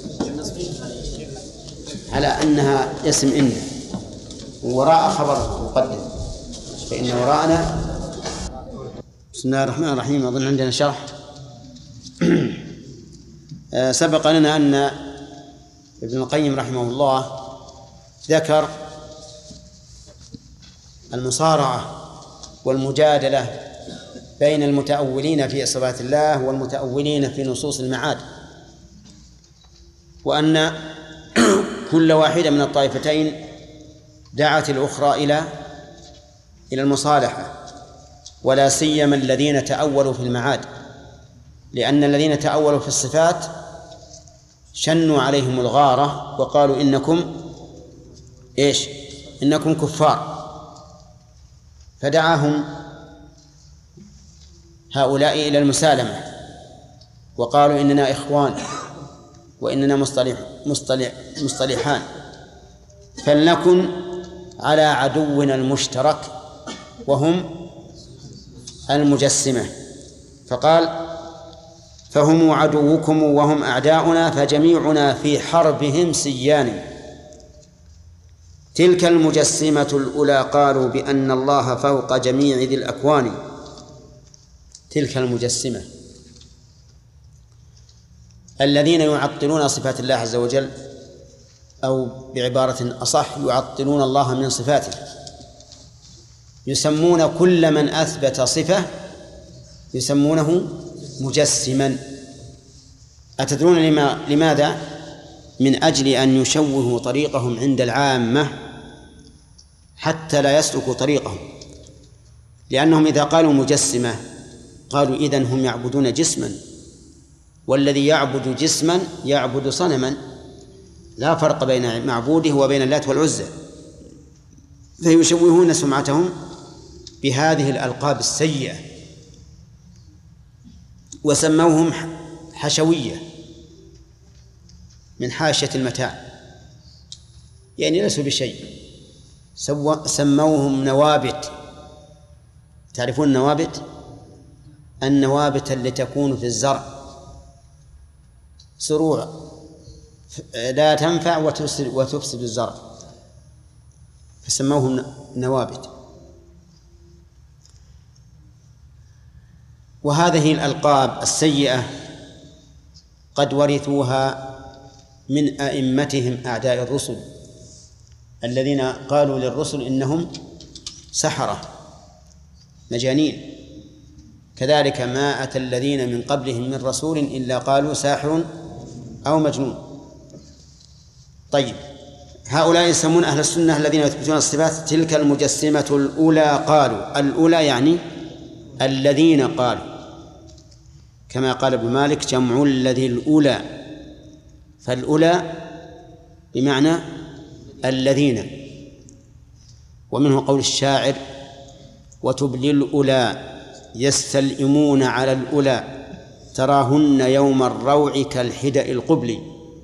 على أنها اسم إن وراء خبر مقدم، فإن وراءنا. بسم الله الرحمن الرحيم. أظن عندنا شرح. سبق لنا أن ابن القيم رحمه الله ذكر المصارعة والمجادلة بين المتأولين في صفات الله والمتأولين في نصوص المعاد، وأن كل واحدة من الطائفتين دعت الأخرى إلى المصالحة، ولا سيما الذين تأولوا في المعاد، لأن الذين تأولوا في الصفات شنوا عليهم الغارة وقالوا إنكم كفار، فدعاهم هؤلاء إلى المسالمة وقالوا إننا إخوان وإننا مصطلحان، فلنكن على عدونا المشترك وهم المجسمة. فقال فهم عدوكم وهم أعداؤنا فجميعنا في حربهم سيان. تلك المجسمة الأولى قالوا بأن الله فوق جميع ذي الأكوان. تلك المجسمة الذين يعطلون صفات الله عز وجل، أو بعبارة أصح يعطلون الله من صفاته، يسمون كل من أثبت صفة يسمونه مجسما. أتدرون لماذا؟ من أجل أن يشوهوا طريقهم عند العامة حتى لا يسلكوا طريقهم، لأنهم إذا قالوا مجسمة قالوا إذن هم يعبدون جسما، والذي يعبد جسما يعبد صنما، لا فرق بين معبوده وبين اللات والعزى، فيشوهون سمعتهم بهذه الألقاب السيئة، وسموهم حشوية من حاشية المتاع، يعني ليسوا بشيء. سموهم نوابت. تعرفون النوابت؟ النوابت التي تكون في الزرع سروع لا تنفع وتفسد الزرع، فسموهم نوابت. وهذه الألقاب السيئة قد ورثوها من أئمتهم أعداء الرسل الذين قالوا للرسل إنهم سحرة مجانين، كذلك ما أتى الذين من قبلهم من رسول إلا قالوا ساحر أو مجنون. طيب، هؤلاء يسمون أهل السنة الذين يثبتون الصفات تلك المجسمة الأولى قالوا. الأولى يعني الذين قالوا، كما قال ابن مالك جمع الذي الأولى، فالأولى بمعنى الذين. ومنه قول الشاعر وتبلي الأولى يستلئمون على الأولى تراهن يوم الروع كالحدأ القبل.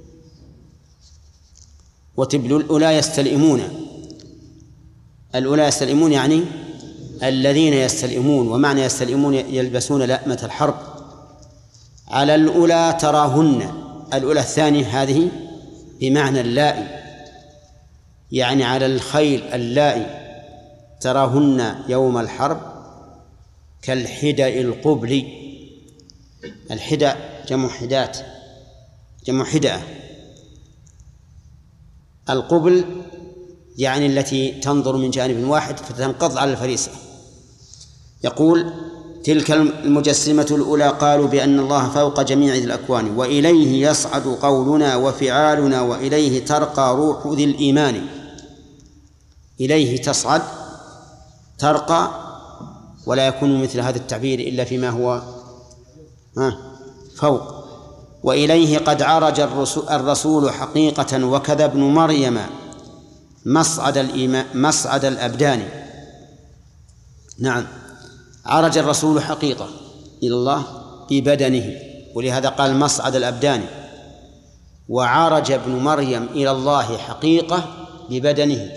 وتبلي الأولى يستلئمون، الأولى يستلئمون يعني الذين يستلئمون، ومعنى يستلئمون يلبسون لأمة الحرب. على الأولى تراهن، الأولى الثانية هذه بمعنى اللائي، يعني على الخيل اللائي تراهن يوم الحرب كالحدأ القبل. الحدأ جمع حدات، جمع حدأة. القبل يعني التي تنظر من جانب واحد فتنقض على الفريسة. يقول تلك المجسمة الأولى قالوا بأن الله فوق جميع ذي الأكوان، وإليه يصعد قولنا وفعالنا، وإليه ترقى روح ذي الإيمان. إليه تصعد ترقى، ولا يكون مثل هذا التعبير إلا فيما هو فوق. وإليه قد عرج الرسول حقيقة، وكذا ابن مريم مصعد الأبدان. نعم، عرج الرسول حقيقة إلى الله ببدنه، ولهذا قال مصعد الأبدان. وعرج ابن مريم إلى الله حقيقة ببدنه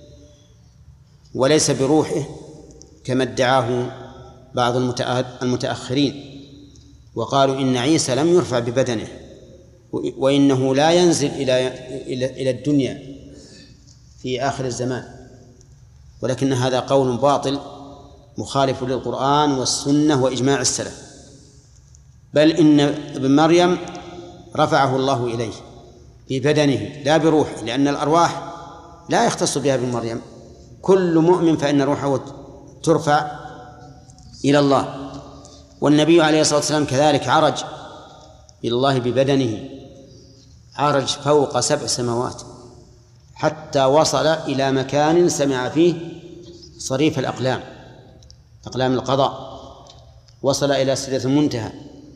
وليس بروحه كما ادعاه بعض المتأخرين، وقالوا إن عيسى لم يرفع ببدنه، وإنه لا ينزل إلى الدنيا في آخر الزمان، ولكن هذا قول باطل مخالف للقرآن والسنة وإجماع السلف. بل إن ابن مريم رفعه الله إليه ببدنه لا بروحه، لأن الأرواح لا يختص بها ابن مريم، كل مؤمن فإن روحه ترفع إلى الله. والنبي عليه الصلاة والسلام كذلك عرج إلى الله ببدنه، عرج فوق 7 سماوات حتى وصل إلى مكان سمع فيه صريف الأقلام، أقلام القضاء، وصل إلى سدرة المنتهى،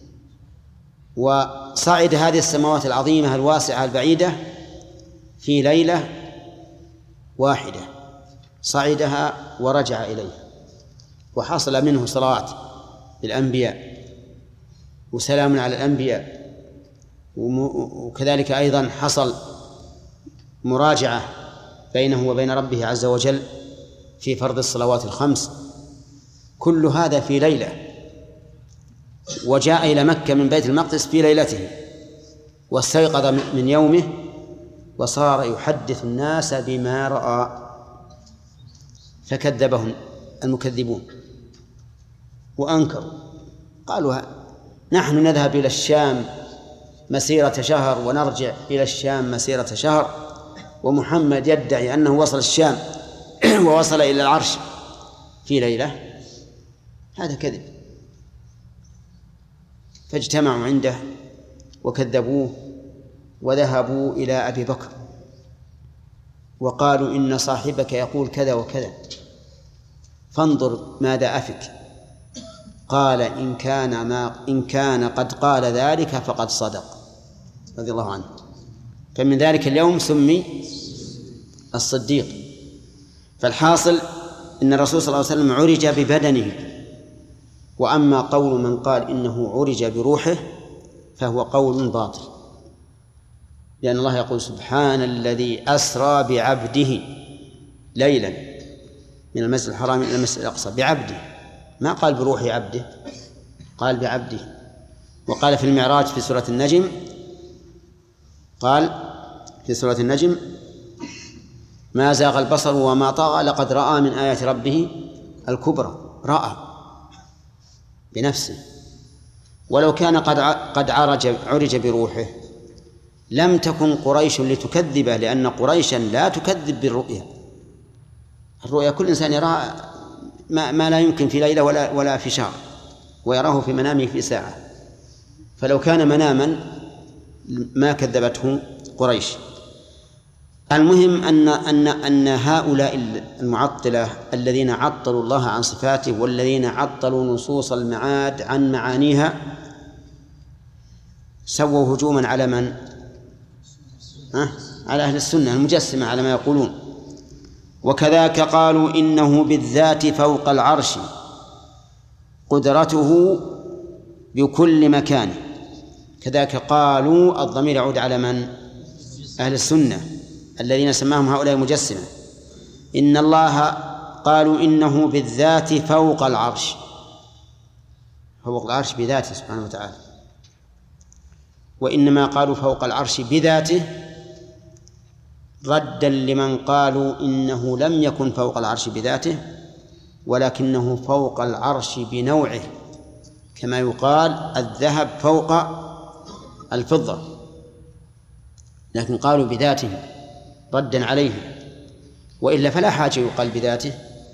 وصعد هذه السماوات العظيمة الواسعة البعيدة في ليلة واحدة، صعدها ورجع إليها، وحصل منه صلاة للأنبياء وسلام على الأنبياء، وكذلك أيضا حصل مراجعة بينه وبين ربه عز وجل في فرض الصلوات الخمس، كل هذا في ليلة. وجاء إلى مكة من بيت المقدس في ليلته، واستيقظ من يومه، وصار يحدث الناس بما رأى، فكذبهم المكذبون وأنكروا، قالوا نحن نذهب إلى الشام مسيرة شهر ونرجع إلى الشام مسيرة شهر، ومحمد يدعي أنه وصل الشام ووصل إلى العرش في ليلة. هذا كذب. فاجتمعوا عنده وكذبوه، وذهبوا إلى أبي بكر وقالوا إن صاحبك يقول كذا وكذا، فانظر ماذا أفك. قال إن كان قد قال ذلك فقد صدق، رضي الله عنه. فمن ذلك اليوم سمي الصديق. فالحاصل إن الرسول صلى الله عليه وسلم عرج ببدنه، وأما قول من قال إنه عرج بروحه فهو قول باطل، لأن الله يقول سبحان الذي أسرى بعبده ليلا من المسجد الحرام إلى المسجد الأقصى بعبده، ما قال بروح عبده، قال بعبده. وقال في المعراج في سورة النجم، قال في سورة النجم ما زاغ البصر وما طغى لقد رأى من آيات ربه الكبرى، رأى بنفسه. ولو كان قد عرج بروحه لم تكن قريش لتكذبه، لأن قريشا لا تكذب بالرؤيا. الرؤيا كل إنسان يرى ما لا يمكن في ليلة ولا في شهر، ويراه في منامه في ساعة. فلو كان مناما ما كذبته قريش. المهم أن هؤلاء المعطلة الذين عطلوا الله عن صفاته، والذين عطلوا نصوص المعاد عن معانيها، سووا هجوما على من؟ على أهل السنة المجسمة على ما يقولون. وكذاك قالوا إنه بالذات فوق العرش قدرته بكل مكان. كذاك قالوا، الضمير يعود على من؟ أهل السنة الذين سماهم هؤلاء المجسمة. إن الله قالوا إنه بالذات فوق العرش، فوق العرش بذاته سبحانه وتعالى. وإنما قالوا فوق العرش بذاته ردا لمن قالوا إنه لم يكن فوق العرش بذاته، ولكنه فوق العرش بنوعه، كما يقال الذهب فوق الفضة، لكن قالوا بذاته ردا عليه. وإلا فلا حاجة يقال بذاته،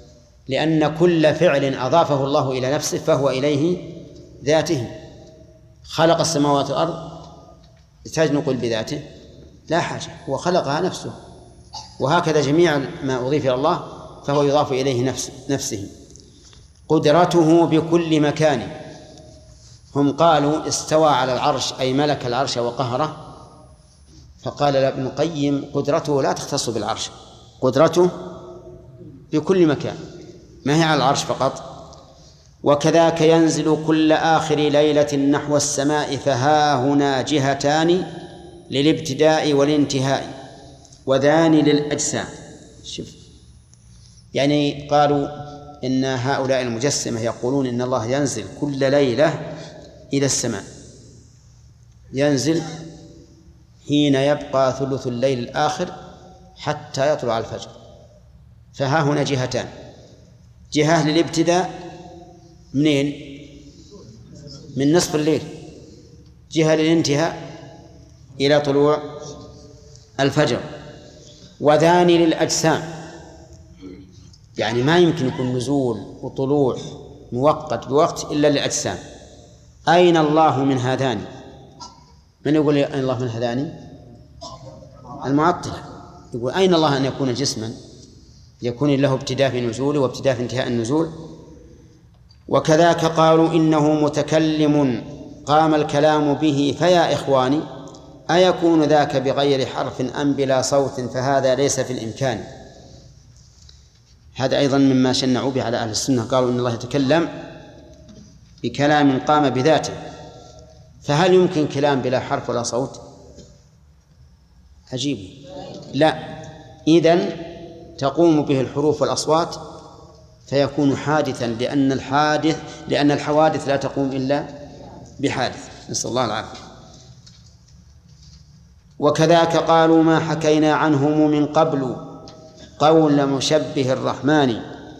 لأن كل فعل أضافه الله إلى نفسه فهو إليه ذاته. خلق السماوات والأرض يحتاج نقول بذاته؟ لا حاجة، هو خلقها نفسه. وهكذا جميع ما أضيف إلى الله فهو يضاف إليه نفسه. قدرته بكل مكان. هم قالوا استوى على العرش أي ملك العرش وقهره، فقال ابن القيم قدرته لا تختص بالعرش، قدرته بكل مكان، ما هي على العرش فقط. وكذاك ينزل كل آخر ليلة نحو السماء، فها هنا جهتان للابتداء والانتهاء وذان للأجسام. شوف، يعني قالوا إن هؤلاء المجسمة يقولون إن الله ينزل كل ليلة إلى السماء، ينزل حين يبقى ثلث الليل الآخر حتى يطلع الفجر. فها هنا جهتان، جهة للابتداء منين؟ من نصف الليل، جهة للانتهاء إلى طلوع الفجر، وذان للأجسام، يعني ما يمكن يكون نزول وطلوع موقت بوقت إلا للأجسام. أين الله من هذان؟ من يقول أين الله من هذان؟ المعطلة يقول أين الله أن يكون جسما يكون له ابتداء في نزوله وابتداء في انتهاء النزول. وكذاك قالوا إنه متكلم قام الكلام به، فيا إخواني أيكون ذاك بغير حرف أم بلا صوت؟ فهذا ليس في الإمكان. هذا أيضا مما شنعوا به على أهل السنة، قالوا إن الله يتكلم بكلام قام بذاته، فهل يمكن كلام بلا حرف ولا صوت؟ عجيب. لا، إذن تقوم به الحروف والأصوات فيكون حادثا، لأن الحوادث لا تقوم إلا بحادث، نسأل الله العافية. وكذاك قالوا ما حكينا عنهم من قبل قول مشبه الرحمن،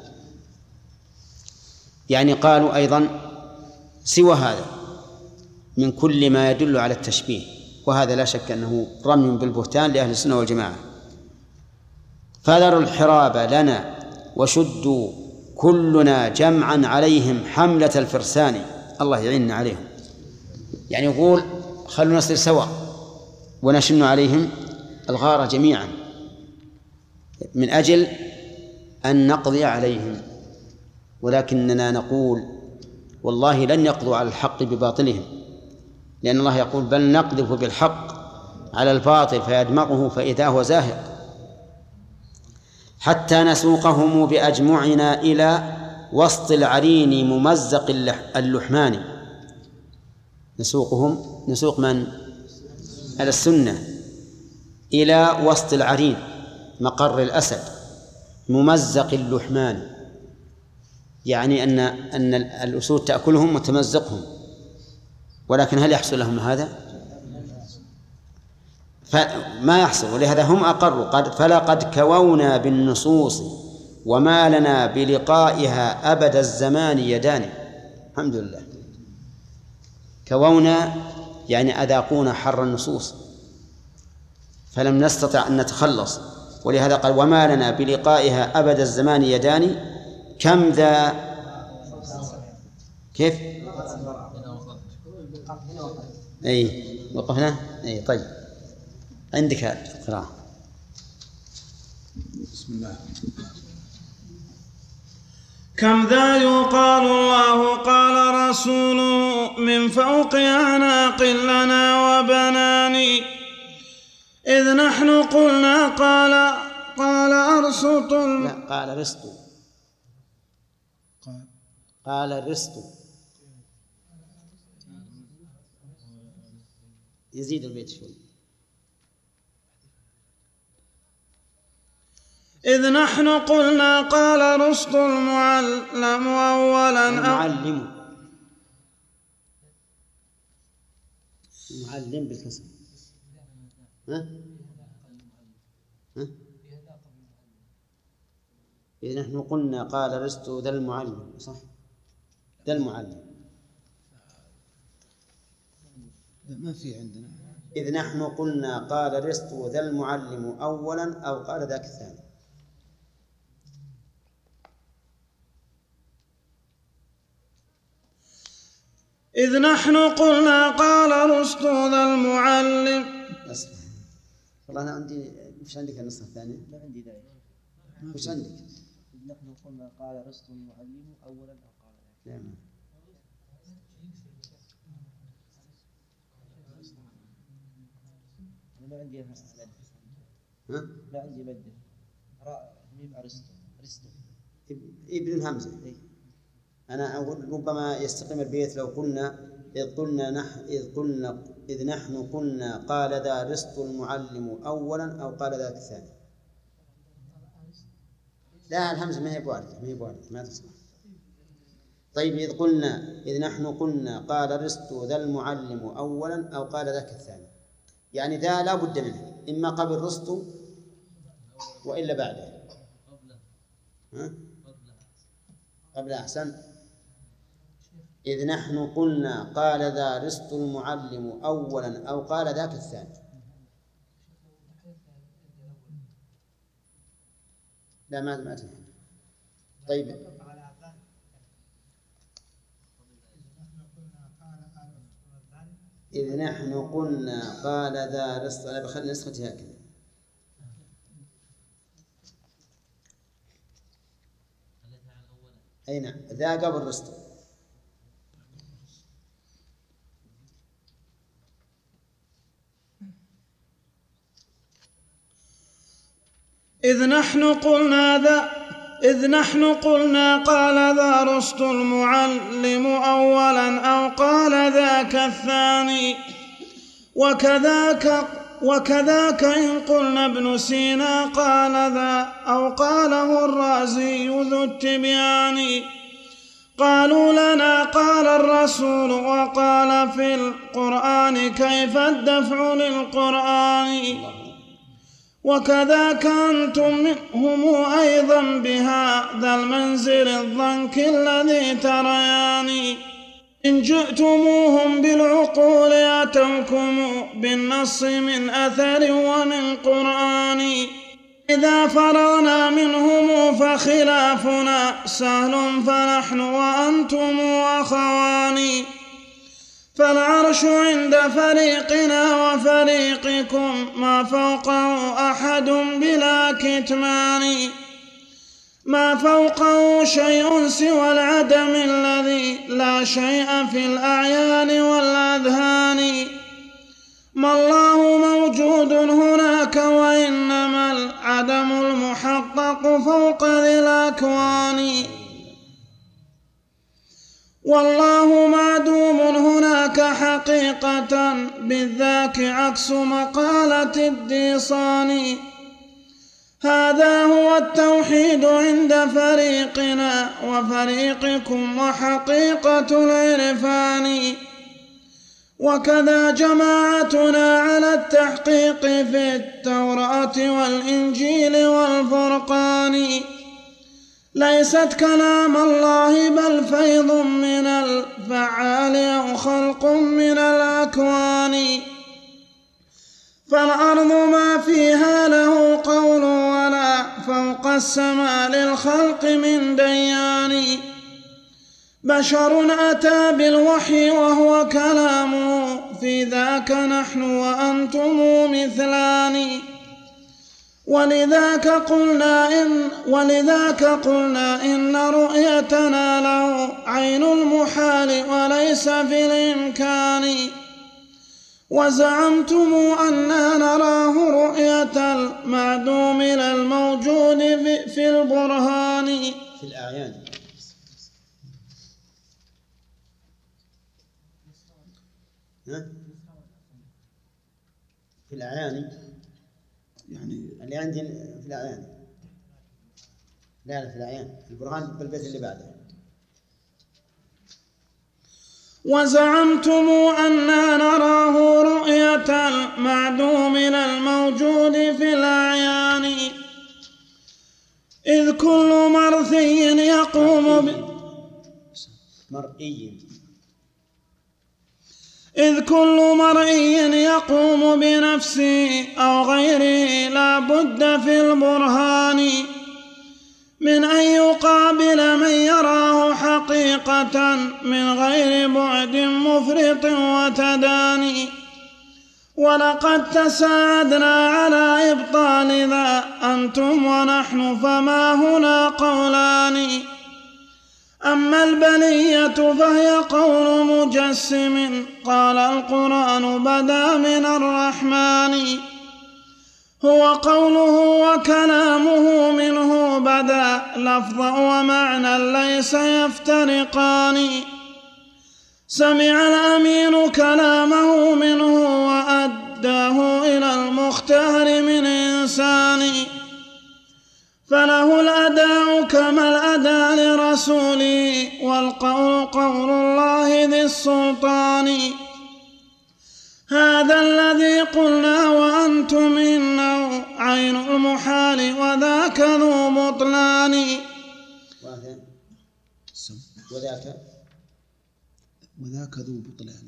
يعني قالوا أيضا سوى هذا من كل ما يدل على التشبيه، وهذا لا شك أنه رمي بالبهتان لأهل السنة والجماعة. فذروا الحراب لنا وشدوا كلنا جمعا عليهم حملة الفرسان. الله يعيننا عليهم، يعني يقول خلونا نصير سوا ونشن عليهم الغارة جميعا من أجل أن نقضي عليهم. ولكننا نقول والله لن يقضوا على الحق بباطلهم، لأن الله يقول بل نقذف بالحق على الباطل فيدمغه فإذا هو زاهق. حتى نسوقهم بأجمعنا إلى وسط العرين ممزق اللحمان. نسوق من؟ على السنة إلى وسط العرين مقر الأسد ممزق اللحمان، يعني أن الأسود تأكلهم وتمزقهم، ولكن هل يحصل لهم هذا؟ فما يحصل. ولهذا هم أقروا فلقد كوونا بالنصوص وما لنا بلقائها أبد الزمان يدان. الحمد لله. كوونا يعني أذاقونا حر النصوص فلم نستطع أن نتخلص، ولهذا قال وما لنا بلقائها أبد الزمان يدان. كم ذا كيف؟ أي وقفنا. أي طيب، عندك القراءة. بسم الله. كم ذا يقال الله قال رسوله من فوق أعناق لنا وبناني، إذ نحن قلنا قال أرسط لا، قال رسط. قال رسط يزيد البيت شوي. إذ نحن قلنا قال رسط المعلم أولا المعلم بالكسر. ها؟ إذ نحن قلنا قال رسط ذا المعلم، صح؟ ذا المعلم ما في عندنا. إذ نحن قلنا قال رسط ذا المعلم أولا أو قال ذاك الثاني. إذ نحن قلنا قال رسطو ذا المعلم. والله أنا عندي، وش عندك النسخة الثانية؟ ما عندي ذلك. وش عندك؟ إذ نحن قلنا قال رسطو المعلم أولا أو قال ذلك. نعم. ما عندي مد. ها؟ ما عندي مد. ميم أرسطو. ابن همزة. أنا أقول ربما يستقيم البيت لو قلنا إذ نحن قلنا قال ذا رسط المعلم أولا أو قال ذاك الثاني. لا، الهمزة ما هي بواردة ما تصلح. طيب إذ نحن قلنا قال رسط ذا المعلم أولا أو قال ذاك الثاني، يعني ذا لا بد منه، إما قبل رسط وإلا بعده. قبل أحسن. إذ نحن قلنا قال ذا رسط المعلم أولا أو قال ذاك الثاني. لا ما تنحن. طيب إذ نحن قلنا قال ذا رسط، أنا بخلي نسختي هكذا. أي نعم، ذا قبل رسط. إذ نحن قلنا قال ذا رسط المعلم أولا أو قال ذاك الثاني. وكذاك إن قلنا ابن سينا قال ذا أو قاله الرازي ذو التبيان. قالوا لنا قال الرسول وقال في القرآن كيف الدفع للقرآن. وكذاك أنتم منهم أيضا بهذا المنزل الضنك الذي تريان. إن جئتموهم بالعقول أتوكم بالنص من أثر ومن قرآن. إذا فرغنا منهم فخلافنا سهل فنحن وأنتم أخوان. فالعرش عند فريقنا وفريقكم ما فوقه أحد بلا كتمان. ما فوقه شيء سوى العدم الذي لا شيء في الأعيان والأذهان. ما الله موجود هناك وإنما العدم المحقق فوق ذي الأكوان. والله معدوم هناك حقيقة بالذاك عكس مقالة الديصان. هذا هو التوحيد عند فريقنا وفريقكم وحقيقة العرفان. وكذا جماعتنا على التحقيق في التوراة والإنجيل والفرقان. ليست كلام الله بل فيض من الفعال أو خلق من الأكوان. فالأرض ما فيها له قول ولا فوق السماء للخلق من ديان. بشر أتى بالوحي وهو كلامه في ذاك نحن وأنتم مثلان. ولذاك قلنا إن رؤيتنا له عين المحال وليس في الإمكان. وزعمتم أننا نراه رؤية المعدوم للموجود في البرهان. في الأعيان. في الأعيان يعني اللي عندي في الأعيان. لا في الأعيان، في البرهان بالبيت اللي بعده. وزعمتم أننا نراه رؤية المعدوم للموجود في الأعيان. إذ كل مرثي يقوم بنفسه أو غيره لا بد في البرهان من أن يقابل من يراه حقيقة سريعة من غير بعد مفرط وتداني. ولقد تساعدنا على إبطال ذا أنتم ونحن فما هنا قولان. أما البلية فهي قول مجسم قال القرآن بدا من الرحمن. هو قوله وكلامه منه بدا لفظا ومعنى ليس يفترقان. سمع الأمين كلامه منه وأداه إلى المختار من إنسان. فله الأداء كما الأداء لرسوله والقول قول الله ذي السلطان. هذا الذي قلنا وأنتم إنه عين المحال وذاك ذو بطلان. وذاك ذو بطلان.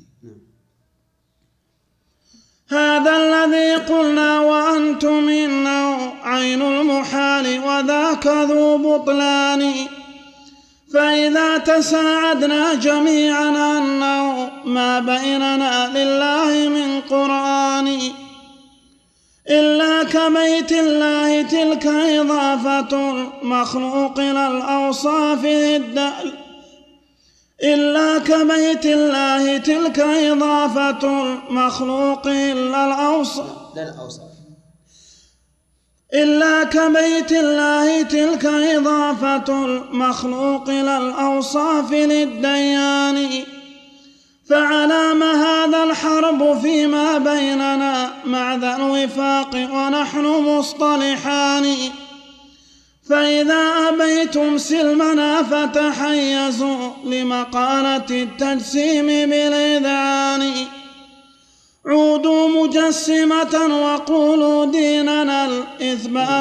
هذا الذي قلنا وأنتم إنه عين المحال وذاك ذو بطلان. فإذا تساعدنا جميعا أنه ما بيننا لله من قرآن. إلا كبيت الله تلك إضافة المخلوق إلى الأوصاف إلا كبيت الله تلك إضافة المخلوق إلى الأوصاف إلا كبيت الله تلك إضافة المخلوق إلى الأوصاف للديان. فعلام هذا الحرب فيما بيننا مع ذا الوفاق ونحن مصطلحان. فإذا أبيتم سلمنا فتحيزوا لمقالة التجسيم بالإذعان. عودوا مجسمة وقولوا ديننا الإثبات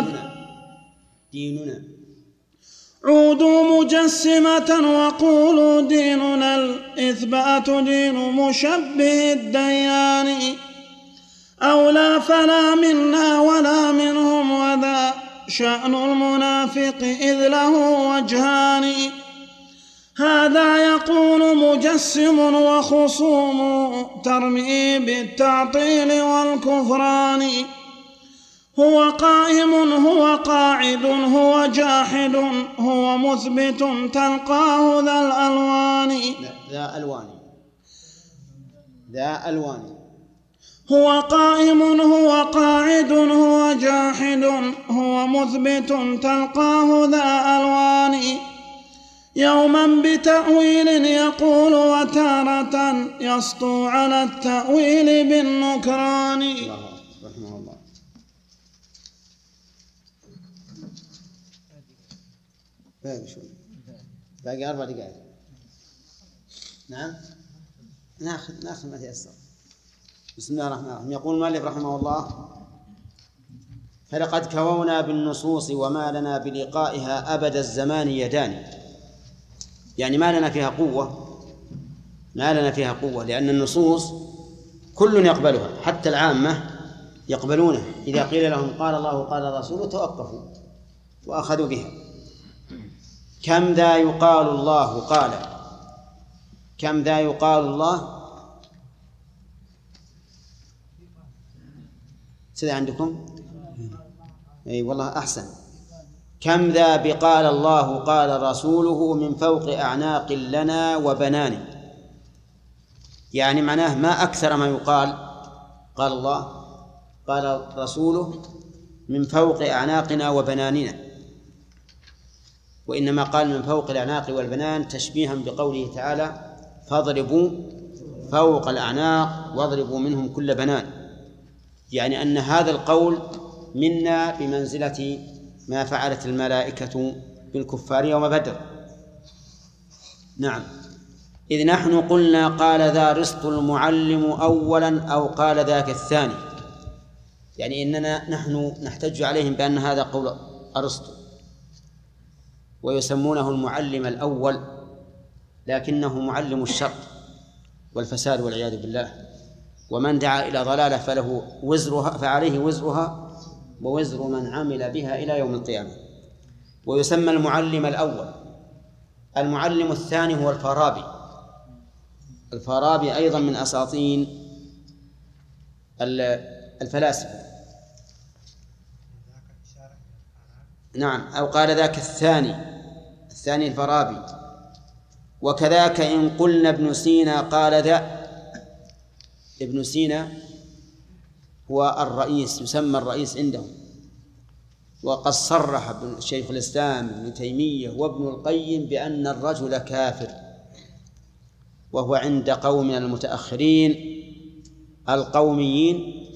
عودوا مجسمة وقولوا ديننا الإثبات دين مشبه الديان. أولى فلا منا ولا منهم وذا شأن المنافق إذ له وجهان. هذا يقول مجسم وخصوم ترمي بالتعطيل والكفران. هو قائم هو قاعد هو جاحد هو مثبت تلقاه ذا الألوان. ذا ألوان. هو قائم هو قاعد هو جاحد هو مثبت تلقاه ذا ألوان. يوما بتأويل يقول وتارة يسطو على التأويل بالنكران. رحمه الله. باقي 4 دقائق. نعم ناخذ ما تيسر. بسم الله الرحمن الرحيم. يقول المؤلف رحمه الله: فلقد كوونا بالنصوص وما لنا بلقائها أبد الزمان يدان. يعني ما لنا فيها قوة لأن النصوص كل يقبلها حتى العامة يقبلونها. إذا قيل لهم قال الله قال رسوله توقفوا وأخذوا بها. كم ذا يقال الله قال. كم ذا يقال الله سيدي عندكم؟ أي والله أحسن. كم ذا بقال الله قال رسوله من فوق أعناق لنا وبنان. يعني معناه ما أكثر ما يقال قال الله قال رسوله من فوق أعناقنا وبناننا، وإنما قال من فوق الأعناق والبنان تشبيها بقوله تعالى: فاضربوا فوق الأعناق واضربوا منهم كل بنان. يعني أن هذا القول منا بمنزلة ما فعلت الملائكة بالكفار يوم بدر. نعم. إذ نحن قلنا قال ذا رسط المعلم أولا أو قال ذاك الثاني. يعني إننا نحن نحتج عليهم بأن هذا قول أرسطو، ويسمونه المعلم الأول، لكنه معلم الشر والفساد والعياذ بالله. ومن دعا إلى ضلالة فله وزرها فعليه وزرها ووزر من عمل بها إلى يوم القيامة. ويسمى المعلم الأول المعلم الثاني هو الفارابي. الفارابي أيضا من أساطين الفلاسفة. نعم، أو قال ذاك الثاني الفارابي. وكذاك إن قلنا ابن سينا قال ذا. ابن سينا هو الرئيس، يسمى الرئيس عندهم، وقد صرح شيخ الإسلام ابن تيمية وابن القيم بأن الرجل كافر، وهو عند قوم من المتأخرين القوميين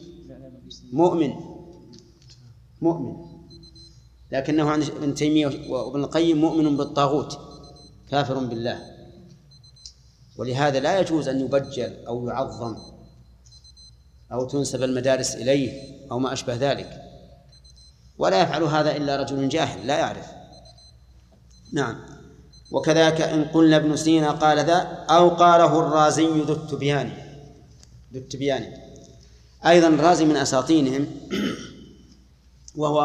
مؤمن، لكنه عند ابن تيمية وابن القيم مؤمن بالطاغوت كافر بالله. ولهذا لا يجوز أن يبجل أو يعظم أو تنسب المدارس إليه أو ما أشبه ذلك، ولا يفعل هذا إلا رجل جاهل لا يعرف. نعم. وكذاك إن قلنا ابن سينا قال ذا، أو قاله الرازي ذو التبياني. أيضا الرازي من أساطينهم، وهو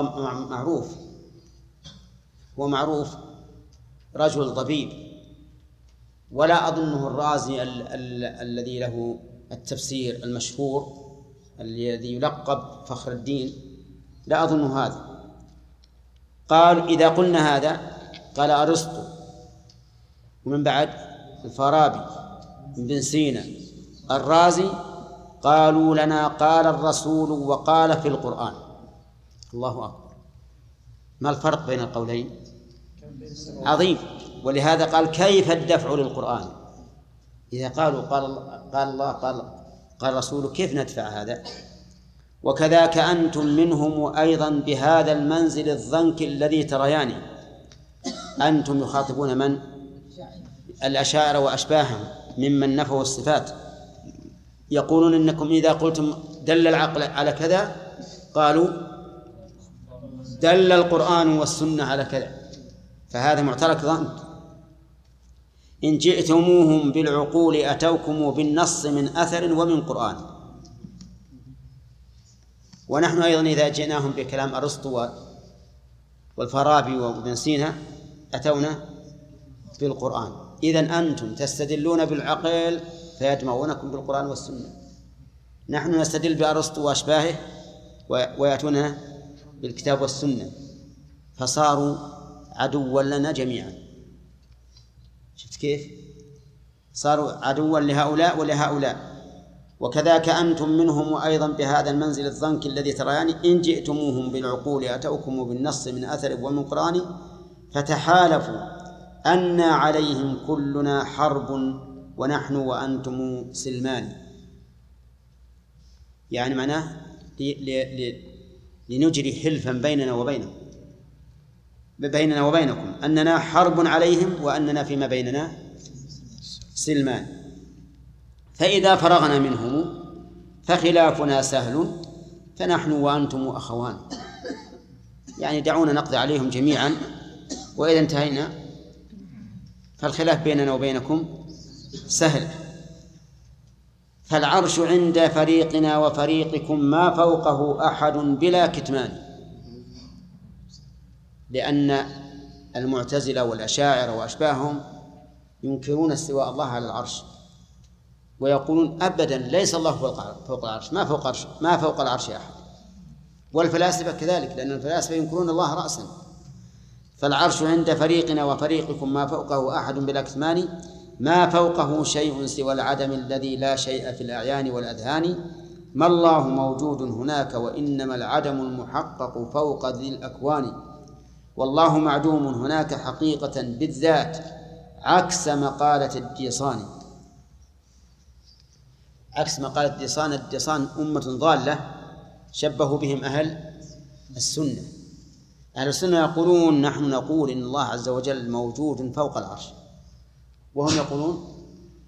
معروف رجل طبيب، ولا أظنه الرازي الذي له التفسير المشهور الذي يلقب فخر الدين، لا أظن هذا. قال إذا قلنا هذا، قال أرسطو، ومن بعد الفارابي، ابن سينا، الرازي، قالوا لنا قال الرسول وقال في القرآن. الله أكبر، ما الفرق بين القولين؟ عظيم. ولهذا قال كيف الدفع للقرآن؟ إذا قالوا قال الله قال رسوله، كيف ندفع هذا؟ وكذاك أنتم منهم أيضا بهذا المنزل الضنك الذي ترياني. أنتم يخاطبون من؟ الأشاعرة وأشباههم ممن نفوا الصفات، يقولون إنكم إذا قلتم دل العقل على كذا، قالوا دل القرآن والسنة على كذا، فهذا معترك ضنك. إن جئتموهم بالعقول أتوكم بالنص من أثر ومن قرآن. ونحن أيضا إذا جئناهم بكلام أرسطو والفارابي وابن سينا أتونا بالقرآن. إذن أنتم تستدلون بالعقل فيجمعونكم بالقرآن والسنة، نحن نستدل بأرسطو وأشباهه ويأتوننا بالكتاب والسنة، فصاروا عدوا لنا جميعا. شفت كيف؟ صاروا عدوا لهؤلاء ولهؤلاء. وكذاك أنتم منهم أيضا بهذا المنزل الضنك الذي ترياني. إن جئتموهم بالعقول أتوكم بالنص من أثر ومن قرآن، فتحالفوا أن عليهم كلنا حرب ونحن وأنتم سلمان. يعني معناه لنجري حلفا بيننا وبينكم أننا حرب عليهم وأننا فيما بيننا سلمان. فإذا فرغنا منهم فخلافنا سهل، فنحن وأنتم أخوان. يعني دعونا نقضي عليهم جميعا، وإذا انتهينا فالخلاف بيننا وبينكم سهل. فالعرش عند فريقنا وفريقكم ما فوقه أحد بلا كتمان. لأن المعتزلة والأشاعرة وأشباههم ينكرون استواء الله على العرش، ويقولون أبدا ليس الله فوق العرش، ما فوق العرش أحد. والفلاسفة كذلك، لأن الفلاسفة ينكرون الله رأسا. فالعرش عند فريقنا وفريقكم ما فوقه أحد بلا كتمان، ما فوقه شيء سوى العدم الذي لا شيء في الأعيان والأذهان. ما الله موجود هناك وإنما العدم المحقق فوق ذي الأكوان. والله معدوم هناك حقيقة بالذات عكس مقالة الديصان. عكس مقالة الديصان أمة ضالة شبهوا بهم أهل السنة. أهل السنة يقولون نحن نقول إن الله عز وجل موجود فوق العرش، وهم يقولون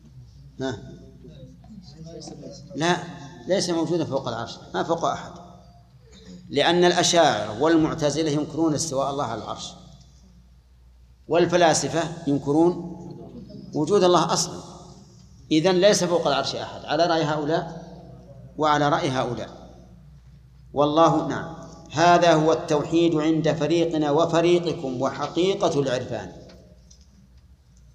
لا، ليس موجودا فوق العرش، ما فوق أحد. لأن الأشاعرة والمعتزلة ينكرون استواء الله على العرش، والفلاسفة ينكرون وجود الله أصلا. إذن ليس فوق العرش أحد، على رأي هؤلاء وعلى رأي هؤلاء. والله نعم، هذا هو التوحيد عند فريقنا وفريقكم وحقيقة العرفان.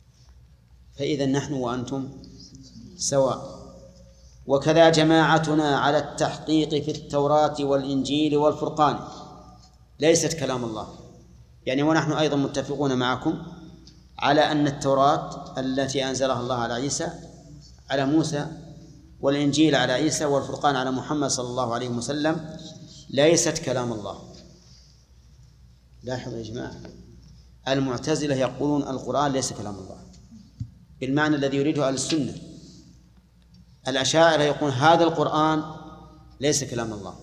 فإذا نحن وأنتم سواء. وكذا جماعتنا على التحقيق في التوراة والإنجيل والفرقان ليست كلام الله، يعني ونحن أيضا متفقون معكم على أن التوراة التي أنزلها الله على عيسى على موسى، والإنجيل على عيسى، والفرقان على محمد صلى الله عليه وسلم ليست كلام الله. لاحظوا يا جماعة، المعتزلة يقولون القرآن ليس كلام الله بالمعنى الذي يريده أهل السنة. الأشاعرة يقولون هذا القرآن ليس كلام الله.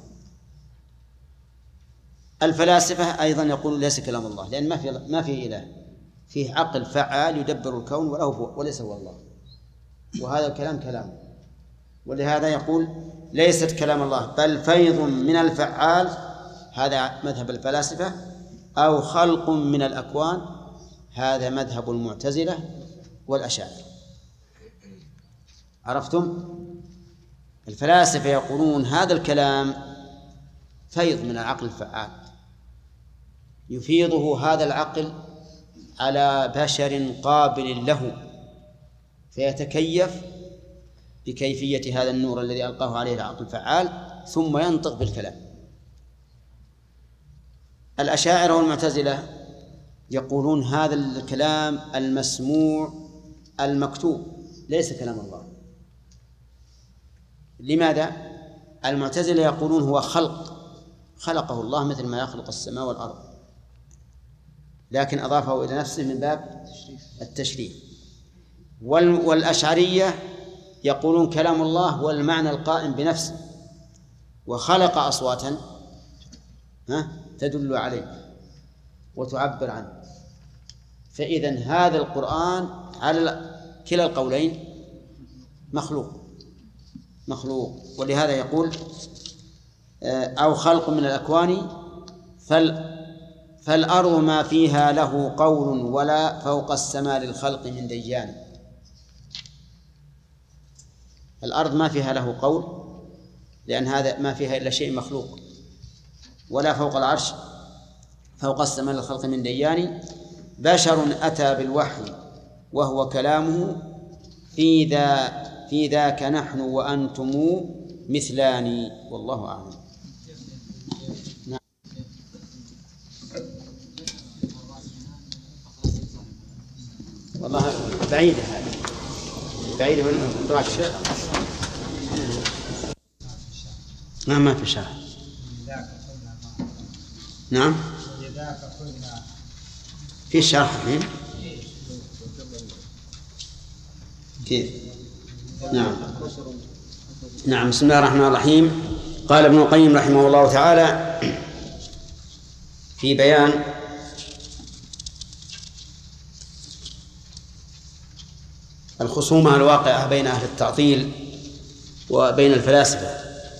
الفلاسفة أيضا يقولون ليس كلام الله، لأن ما فيه إله، فيه عقل فعال يدبر الكون وليس هو الله، وهذا الكلام كلام. ولهذا يقول ليست كلام الله بل فيض من الفعال، هذا مذهب الفلاسفة، أو خلق من الأكوان، هذا مذهب المعتزلة والأشاعرة. عرفتم؟ الفلاسفة يقولون هذا الكلام فيض من العقل الفعال، يفيضه هذا العقل على بشر قابل له فيتكيف بكيفية هذا النور الذي ألقاه عليه العقل الفعال ثم ينطق بالكلام. الأشاعرة والمعتزلة يقولون هذا الكلام المسموع المكتوب ليس كلام الله. لماذا؟ المعتزلة يقولون هو خلقه الله مثل ما يخلق السماء والأرض، لكن أضافه إلى نفسه من باب التشريف. والأشعرية يقولون كلام الله هو المعنى القائم بنفسه، وخلق أصواتا تدل عليه وتعبر عنه. فإذن هذا القرآن على كلا القولين مخلوق. ولهذا يقول أو خلق من الأكوان فالأرض ما فيها له قول ولا فوق السماء للخلق من ديان. الأرض ما فيها له قول لأن هذا ما فيها إلا شيء مخلوق، ولا فوق العرش فوق السماء للخلق من ديان. بشر أتى بالوحي وهو كلامه في ذاك نحن وأنتم مثلان، والله أعلم. والله بعيدة هذه، بعيدة من إدراك الشيء. نعم ما في شرح. نعم في شرح الحين كيف؟ نعم. بسم الله الرحمن الرحيم. قال ابن القيم رحمه الله تعالى في بيان الخصومة الواقعة بين أهل التعطيل وبين الفلاسفة،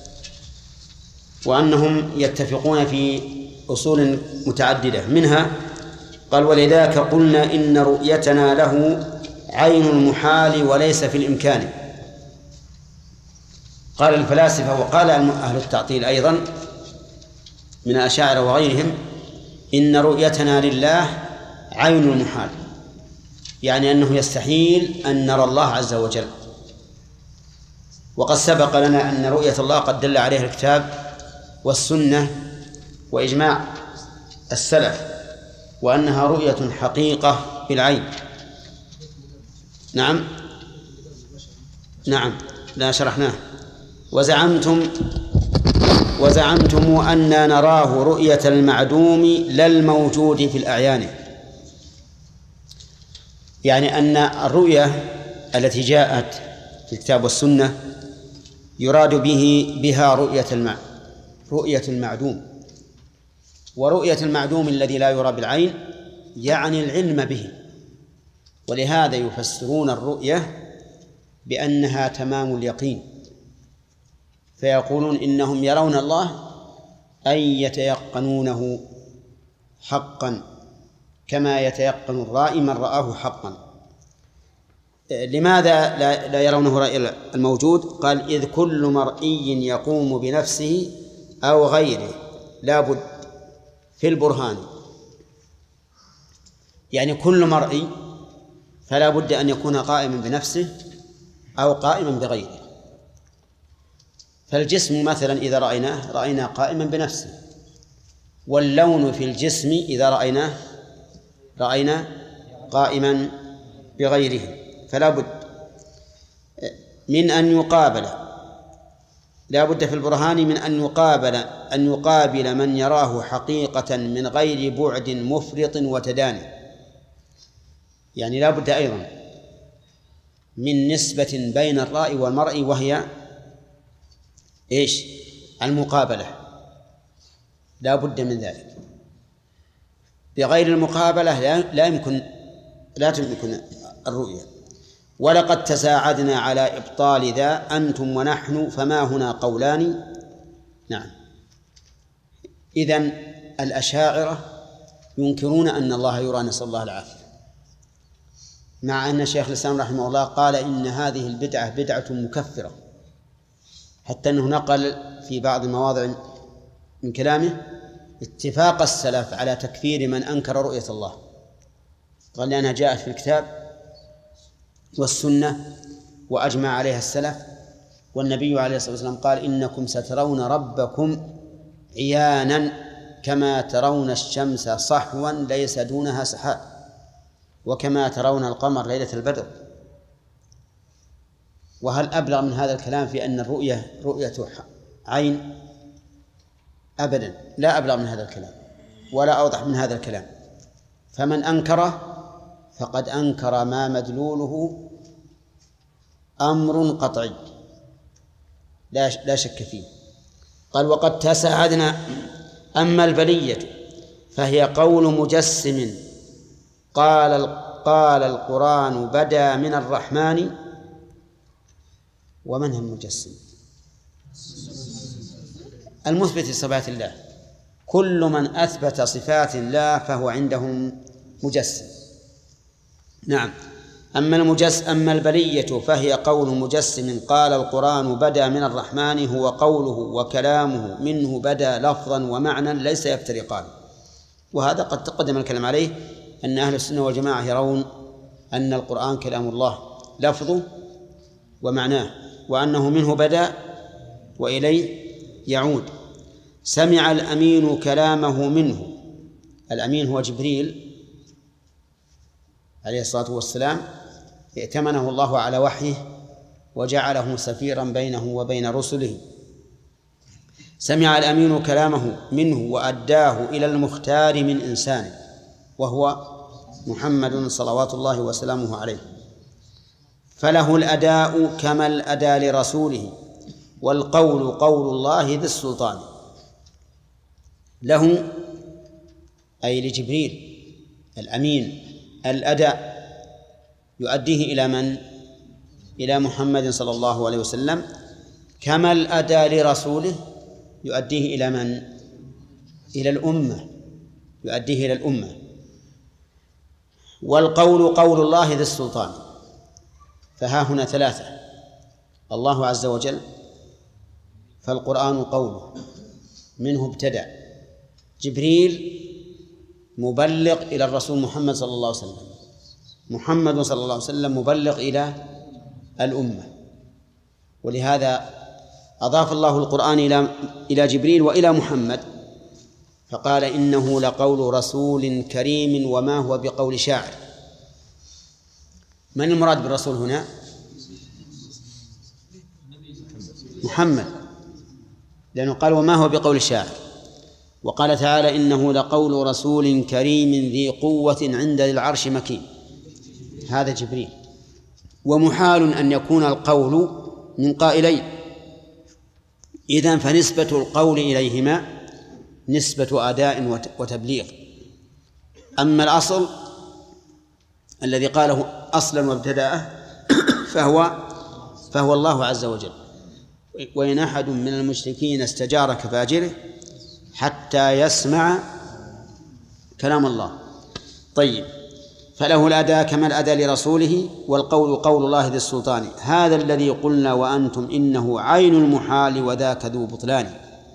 وأنهم يتفقون في أصول متعددة. منها قال ولذاك قلنا إن رؤيتنا له عين المحال وليس في الإمكان. قال الفلاسفة وقال أهل التعطيل أيضا من الأشاعرة وغيرهم إن رؤيتنا لله عين المحال، يعني أنه يستحيل أن نرى الله عز وجل. وقد سبق لنا أن رؤية الله قد دل عليها الكتاب والسنة وإجماع السلف، وأنها رؤية حقيقة بالعين. نعم لا شرحناه. وزعمتم أن نراه رؤية المعدوم لا الموجود في الأعيان، يعني أن الرؤية التي جاءت في الكتاب والسنة يراد بها رؤية المعدوم. ورؤية المعدوم الذي لا يرى بالعين يعني العلم به، ولهذا يفسرون الرؤية بأنها تمام اليقين، فيقولون إنهم يرون الله أي يتيقنونه حقا كما يتيقن الرائي من رآه حقا. لماذا لا يرونه رأي الموجود؟ قال إذ كل مرئي يقوم بنفسه أو غيره لا بد في البرهان، يعني كل مرئي فلا بد أن يكون قائما بنفسه أو قائما بغيره. فالجسم مثلا إذا رأيناه قائما بنفسه، واللون في الجسم إذا رأيناه قائما بغيره. فلا بد من أن يقابل، لا بد في البرهان من أن يقابل من يراه حقيقة من غير بعد مفرط وتداني. يعني لا بد أيضا من نسبة بين الرأي والمرء، وهي المقابلة. لا بد من ذلك. بغير المقابلة لا تمكن الرؤية. ولقد تساعدنا على إبطال ذا أنتم ونحن فما هنا قولان. نعم. إذن الأشاعرة ينكرون أن الله يرى، نسأل الله العافية، مع أن شيخ الإسلام رحمه الله قال إن هذه البدعة بدعة مكفرة، حتى أنه نقل في بعض المواضع من كلامه اتفاق السلف على تكفير من أنكر رؤية الله. قال لأنها جاءت في الكتاب والسنة وأجمع عليها السلف، والنبي عليه الصلاة والسلام قال إنكم سترون ربكم عيانا كما ترون الشمس صحوا ليس دونها سحاب، وكما ترون القمر ليلة البدر. وهل أبلغ من هذا الكلام في أن الرؤية رؤية عين؟ أبدا، لا أبلغ من هذا الكلام ولا أوضح من هذا الكلام. فمن أنكره فقد أنكر ما مدلوله أمر قطعي لا شك فيه. قال وقد تساعدنا. أما البلية فهي قول مجسم قال القرآن بدا من الرحمن. ومن هم المجسم؟ المثبت صفات الله. كل من أثبت صفات الله فهو عندهم مجسم. نعم. أما البلية فهي قول مجسم قال القرآن بدا من الرحمن، هو قوله وكلامه منه بدا لفظا ومعنى ليس يفترقان. وهذا قد تقدم الكلام عليه، أن أهل السنة والجماعة يرون أن القرآن كلام الله لفظه ومعناه، وأنه منه بدا وإليه يعود. سمع الأمين كلامه منه. الأمين هو جبريل عليه الصلاة والسلام، ائتمنه الله على وحيه وجعله سفيرا بينه وبين رسله. سمع الأمين كلامه منه وأداه إلى المختار من إنسان، وهو محمد صلوات الله وسلامه عليه. فله الأداء كما الأداء لرسوله، والقول قول الله ذي السلطان. له أي لجبريل الأمين الأداء يؤديه إلى من؟ إلى محمد صلى الله عليه وسلم، كما الأداء لرسوله يؤديه إلى من؟ إلى الأمة، يؤديه إلى الأمة. والقول قول الله ذي السلطان. فها هنا ثلاثة: الله عز وجل، فالقرآن قوله منه ابتدأ، جبريل مبلغ إلى الرسول محمد صلى الله عليه وسلم، محمد صلى الله عليه وسلم مبلغ إلى الأمة. ولهذا أضاف الله القرآن إلى جبريل وإلى محمد، فقال إنه لقول رسول كريم وما هو بقول شاعر. من المراد بالرسول هنا؟ محمد، لأنه قال وما هو بقول شاعر. وقال تعالى إنه لقول رسول كريم ذي قوة عند ذي العرش مكين، هذا جبريل. ومحال أن يكون القول من قائلين، إذن فنسبة القول إليهما نسبة أداء وتبليغ. أما الأصل الذي قاله أصلا وابتداءه فهو الله عز وجل. وإن أحد من المشركين استجارك فأجره حتى يسمع كلام الله. طيب، فله الأداء كما الأداء لرسوله، والقول قول الله ذي السلطان. هذا الذي قلنا وأنتم إنه عين المحال وذاك ذو بطلان.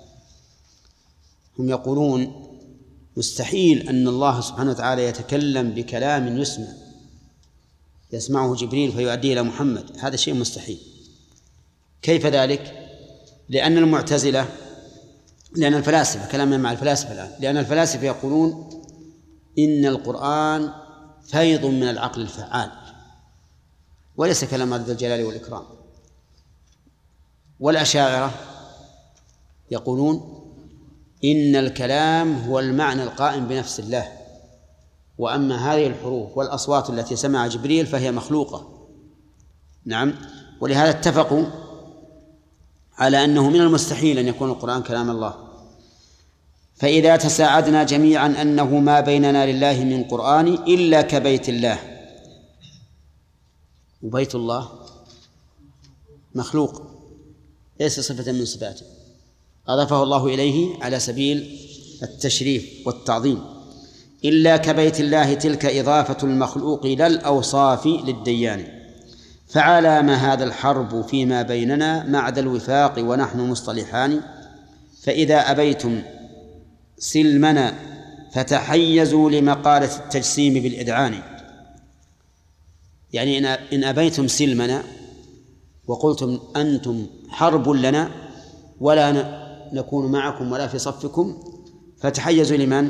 هم يقولون مستحيل أن الله سبحانه وتعالى يتكلم بكلام يسمع، يسمعه جبريل فيؤديه إلى محمد، هذا شيء مستحيل. كيف ذلك؟ لأن المعتزلة، لأن الفلاسفة، كلامنا مع الفلاسفة الآن، لأن الفلاسفة يقولون إن القرآن فيض من العقل الفعال وليس كلام ذي الجلال والإكرام. والأشاعرة يقولون إن الكلام هو المعنى القائم بنفس الله، وأما هذه الحروف والأصوات التي سمع جبريل فهي مخلوقة. نعم، ولهذا اتفقوا على أنه من المستحيل أن يكون القرآن كلام الله. فإذا تساعدنا جميعا أنه ما بيننا لله من قرآن إلا كبيت الله، وبيت الله مخلوق ليس صفة من صفاته، أضافه الله إليه على سبيل التشريف والتعظيم. إلا كبيت الله تلك إضافة المخلوق إلى الأوصاف للديان، فعلى ما هذا الحرب فيما بيننا مع ذا الوفاق ونحن مصطلحان. فإذا أبيتم سلمنا فتحيزوا لمقالة التجسيم بالإذعان. يعني إن أبيتم سلمنا وقلتم أنتم حرب لنا ولا نكون معكم ولا في صفكم، فتحيزوا لمن؟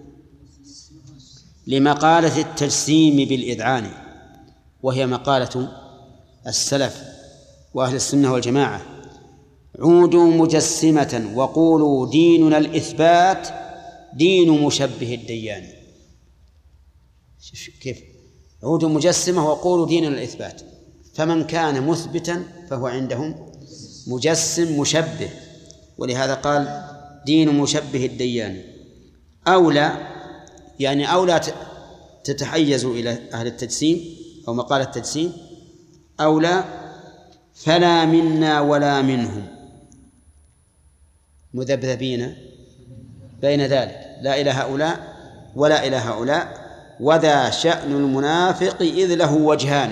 لمقالة التجسيم بالإذعان، وهي مقالة السلف وأهل السنة والجماعة. عودوا مجسمة وقولوا ديننا الإثبات دين مشبه الديان. كيف؟ عودوا مجسمة وقولوا ديننا الإثبات، فمن كان مثبتا فهو عندهم مجسم مشبه، ولهذا قال دين مشبه الديان. أولى يعني أولى تتحيزوا إلى أهل التجسيم أو مقالة التجسيم، أولى فلا منا ولا منهم مذبذبين بين ذلك، لا إلى هؤلاء ولا إلى هؤلاء، وذا شأن المنافق إذ له وجهان.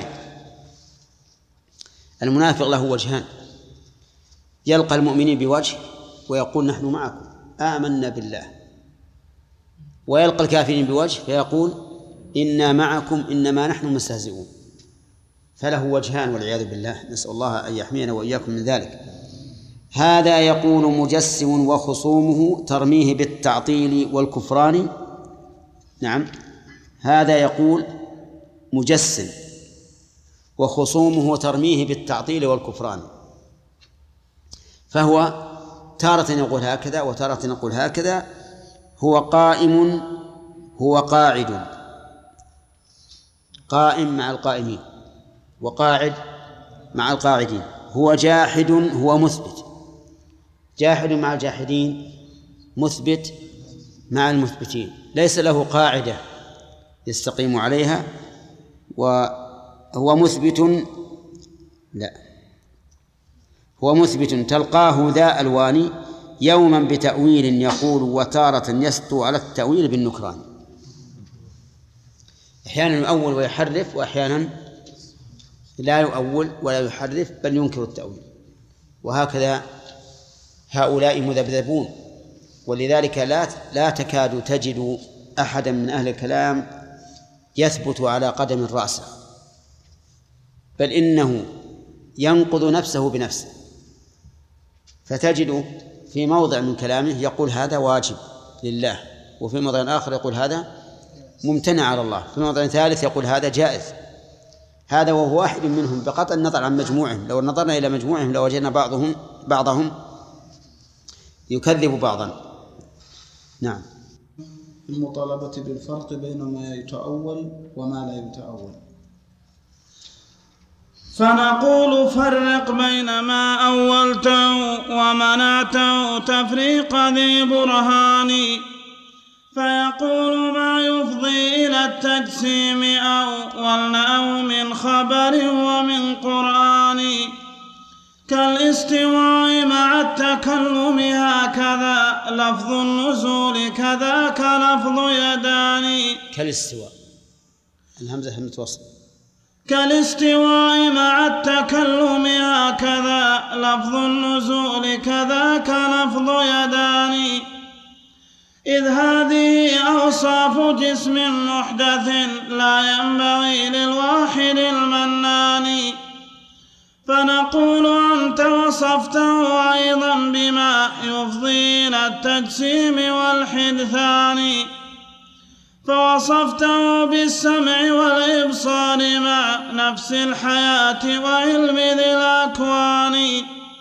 المنافق له وجهان، يلقى المؤمنين بوجه ويقول نحن معكم آمنا بالله، ويلقى الكافرين بوجه فيقول إنا معكم إنما نحن مستهزئون، فله وجهان والعياذ بالله، نسأل الله أن يحمينا وإياكم من ذلك. هذا يقول مجسم وخصومه ترميه بالتعطيل والكفران. نعم، هذا يقول مجسم وخصومه ترميه بالتعطيل والكفران، فهو تارة يقول هكذا وتارة يقول هكذا. هو قائم، هو قاعد، قائم مع القائمين وقاعد مع القاعدين. هو جاحد، هو مثبت، جاحد مع الجاحدين، مثبت مع المثبتين، ليس له قاعدة يستقيم عليها. وهو مثبت، لا، هو مثبت تلقاه ذا ألوان يوما بتأويل يقول وتارة يسطو على التأويل بالنكران. أحيانا يؤول ويحرف، وأحيانا لا يؤول ولا يحرف بل ينكر التأويل، وهكذا هؤلاء مذبذبون. ولذلك لا تكاد تجد أحدا من أهل الكلام يثبت على قدم راسخ، بل إنه ينقض نفسه بنفسه، فتجد في موضع من كلامه يقول هذا واجب لله، وفي موضع آخر يقول هذا ممتنع على الله، في موضع ثالث يقول هذا جائز. هذا وهو واحد منهم بقطع النظر عن مجموعهم. لو نظرنا إلى مجموعهم لوجدنا بعضهم يكذب بعضا. نعم. المطالبة بالفرق بين ما يتأول وما لا يتأول. فنقول فرق بين ما أولته ومنعته تفريق ذي برهان، فيقول ما يفضي إلى التجسيم أولناه من خبر ومن قرآن، كالاستواء مع التكلم هكذا لفظ النزول كذاك لفظ يدان. كالاستواء، الهمزة همزة وصل. كالاستواء مع التكلم هكذا لفظ النزول كذاك لفظ يدان، إذ هذه أوصاف جسم محدث لا ينبغي للواحد المنان. فنقول أنت وصفته أيضا بما يفضي إلى التجسيم والحدثان، فوصفته بالسمع والإبصار مع نفس الحياة وعلم ذي الأكوان،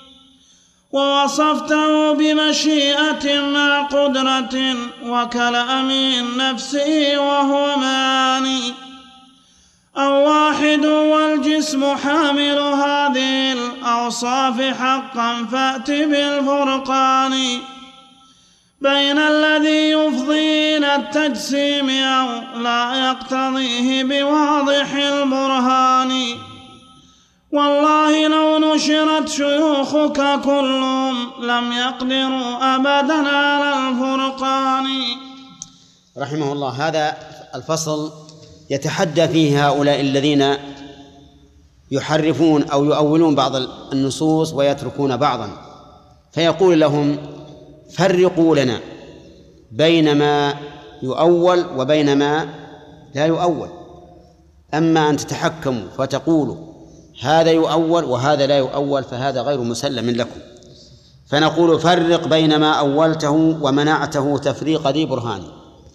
ووصفته بمشيئة مع قدرة وكلام النفس وهو معاني. أو واحد والجسم حامل هذه الأوصاف حقا فأت بالفرقان بين الذي يفضي إلى التجسيم أو لا يقتضيه بواضح البرهان. والله لو نشرت شيوخك كلهم لم يقدروا أبدا على الفرقان. رحمه الله. هذا الفصل يتحدى فيه هؤلاء الذين يحرفون أو يؤولون بعض النصوص ويتركون بعضا، فيقول لهم فرقوا لنا بين ما يؤول وبين ما لا يؤول. أما أن تتحكموا فتقولوا هذا يؤول وهذا لا يؤول فهذا غير مسلم لكم. فنقول فرق بين ما أولته ومنعته تفريق ذي برهان.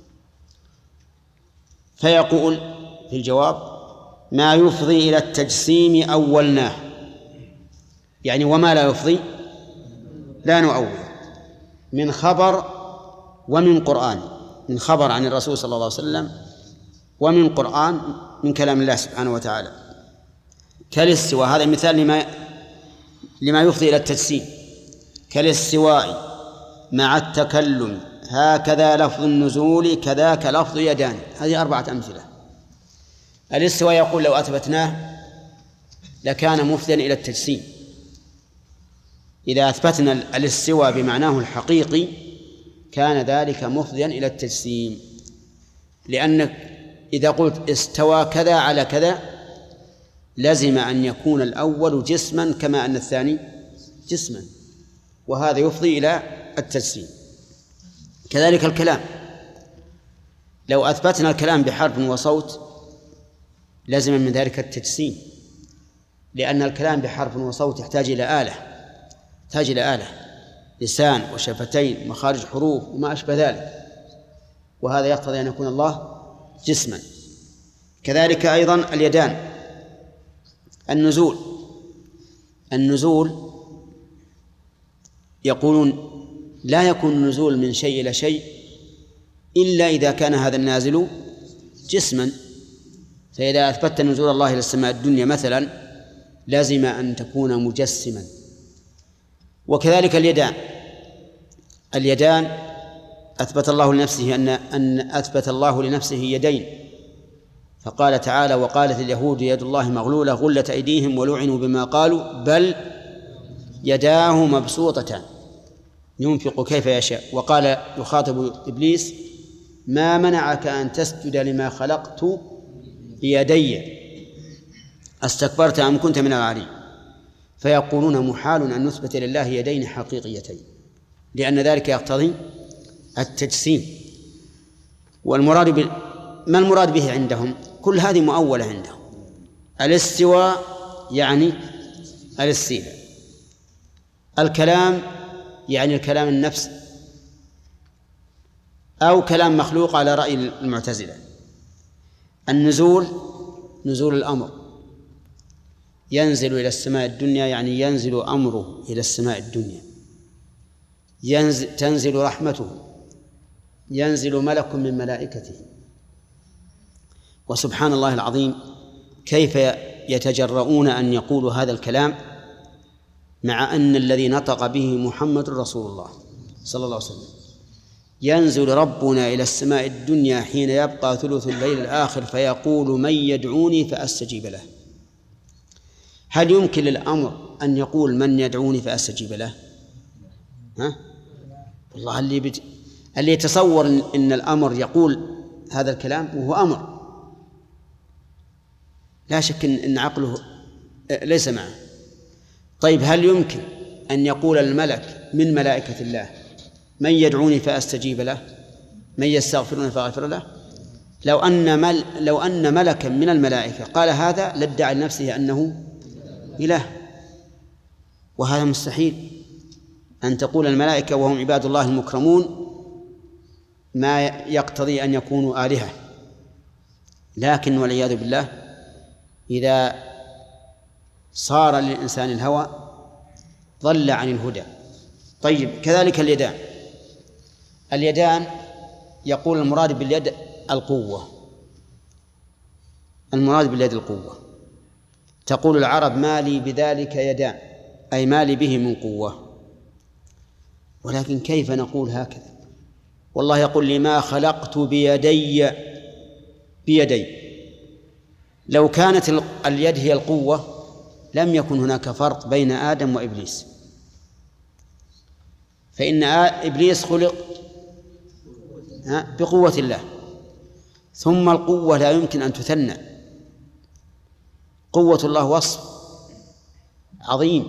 فيقول في الجواب ما يفضي إلى التجسيم أولناه، يعني وما لا يفضي لا نؤول، من خبر ومن قرآن، من خبر عن الرسول صلى الله عليه وسلم ومن قرآن من كلام الله سبحانه وتعالى. كالاستواء، هذا مثال لما يفضي إلى التجسيم، كالاستواء مع التكلم، هكذا لفظ النزول كذاك لفظ يدان. هذه 4 أمثلة. الاستواء يقول لو أثبتناه لكان مفضيا إلى التجسيم. إذا أثبتنا الاستواء بمعناه الحقيقي كان ذلك مفضيا إلى التجسيم، لأنك إذا قلت استوى كذا على كذا لزم أن يكون الأول جسما كما أن الثاني جسما، وهذا يفضي إلى التجسيم. كذلك الكلام، لو أثبتنا الكلام بحرف وصوت لازم من ذلك التجسيم، لأن الكلام بحرف وصوت يحتاج إلى آلة، لسان وشفتين مخارج حروف وما أشبه ذلك، وهذا يقتضي أن يكون الله جسما. كذلك أيضا اليدان. النزول يقولون لا يكون النزول من شيء إلى شيء إلا إذا كان هذا النازل جسما. فإذا أثبت نزول الله إلى السماء الدنيا مثلا لازم أن تكون مجسما. وكذلك اليدان أثبت الله لنفسه أن أثبت الله لنفسه يدين، فقال تعالى وقالت اليهود يد الله مغلولة غلت أيديهم ولعنوا بما قالوا بل يداه مبسوطتان ينفق كيف يشاء. وقال يخاطب إبليس ما منعك أن تسجد لما خلقت بيدي استكبرت أم كنت من العالين. فيقولون محال أن نثبت لله يدين حقيقيتين، لأن ذلك يقتضي التجسيم. والمراد ما المراد به عندهم؟ كل هذه مؤولة عندهم. الاستواء يعني الاستيلاء، الكلام يعني الكلام النفس أو كلام مخلوق على رأي المعتزلة. النزول نزول الأمر، ينزل إلى السماء الدنيا يعني ينزل أمره إلى السماء الدنيا، تنزل رحمته، ينزل ملك من ملائكته. وسبحان الله العظيم كيف يتجرؤون أن يقولوا هذا الكلام مع أن الذي نطق به محمد رسول الله صلى الله عليه وسلم. ينزل ربنا إلى السماء الدنيا حين يبقى ثلث الليل الآخر فيقول من يدعوني فأستجيب له. هل يمكن للأمر أن يقول من يدعوني فأستجيب له؟ والله اللي يتصور إن الأمر يقول هذا الكلام وهو أمر لا شك إن عقله ليس معه. طيب هل يمكن أن يقول الملك من ملائكة الله من يدعوني فأستجيب له؟ من يستغفرون فأغفر له. لو أن ملكا من الملائكة قال هذا لادعى لنفسه أنه إله، وهذا مستحيل أن تقول الملائكة وهم عباد الله المكرمون ما يقتضي أن يكونوا آلهة. لكن والعياذ بالله إذا صار للإنسان الهوى ضل عن الهدى. طيب كذلك اليدان يقول المراد باليد القوة، المراد باليد القوة. تقول العرب ما لي بذلك يدان، أي ما لي به من قوة. ولكن كيف نقول هكذا؟ والله يقول لي ما خلقت بيدي. لو كانت اليد هي القوة لم يكن هناك فرق بين آدم وإبليس، فإن إبليس خلق بقوة الله، ثم القوة لا يمكن أن تثنى. قوة الله وصف عظيم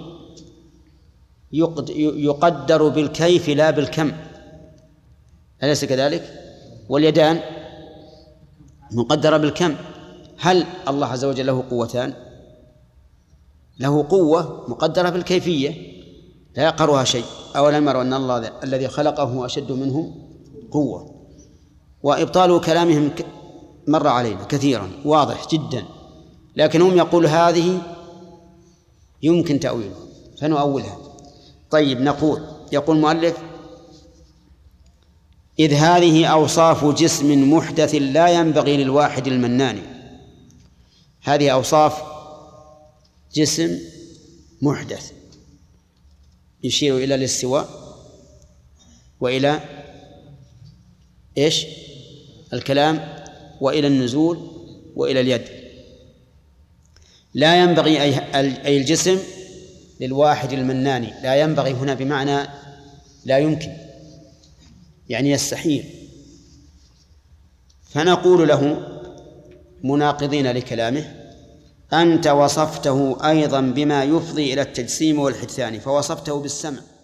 يقدر بالكيف لا بالكم، أليس كذلك؟ واليدان مقدرة بالكم. هل الله عز وجل له قوتان؟ له قوة مقدرة بالكيفية لا يقرها شيء. أولم يروا أن الله الذي خلقه أشد منهم قوة. وإبطال كلامهم مر علينا كثيرا واضح جدا، لكن هم يقول هذه يمكن تأويلها فنؤولها. طيب يقول المؤلف إذ هذه أوصاف جسم محدث لا ينبغي للواحد المنان. هذه أوصاف جسم محدث يشير إلى الاستواء وإلى الكلام وإلى النزول وإلى اليد. لا ينبغي أي الجسم للواحد المنان. لا ينبغي هنا بمعنى لا يمكن، يعني يستحيل. فنقول له مناقضين لكلامه أنت وصفته أيضا بما يفضي إلى التجسيم والحدثان، فوصفته بالسمع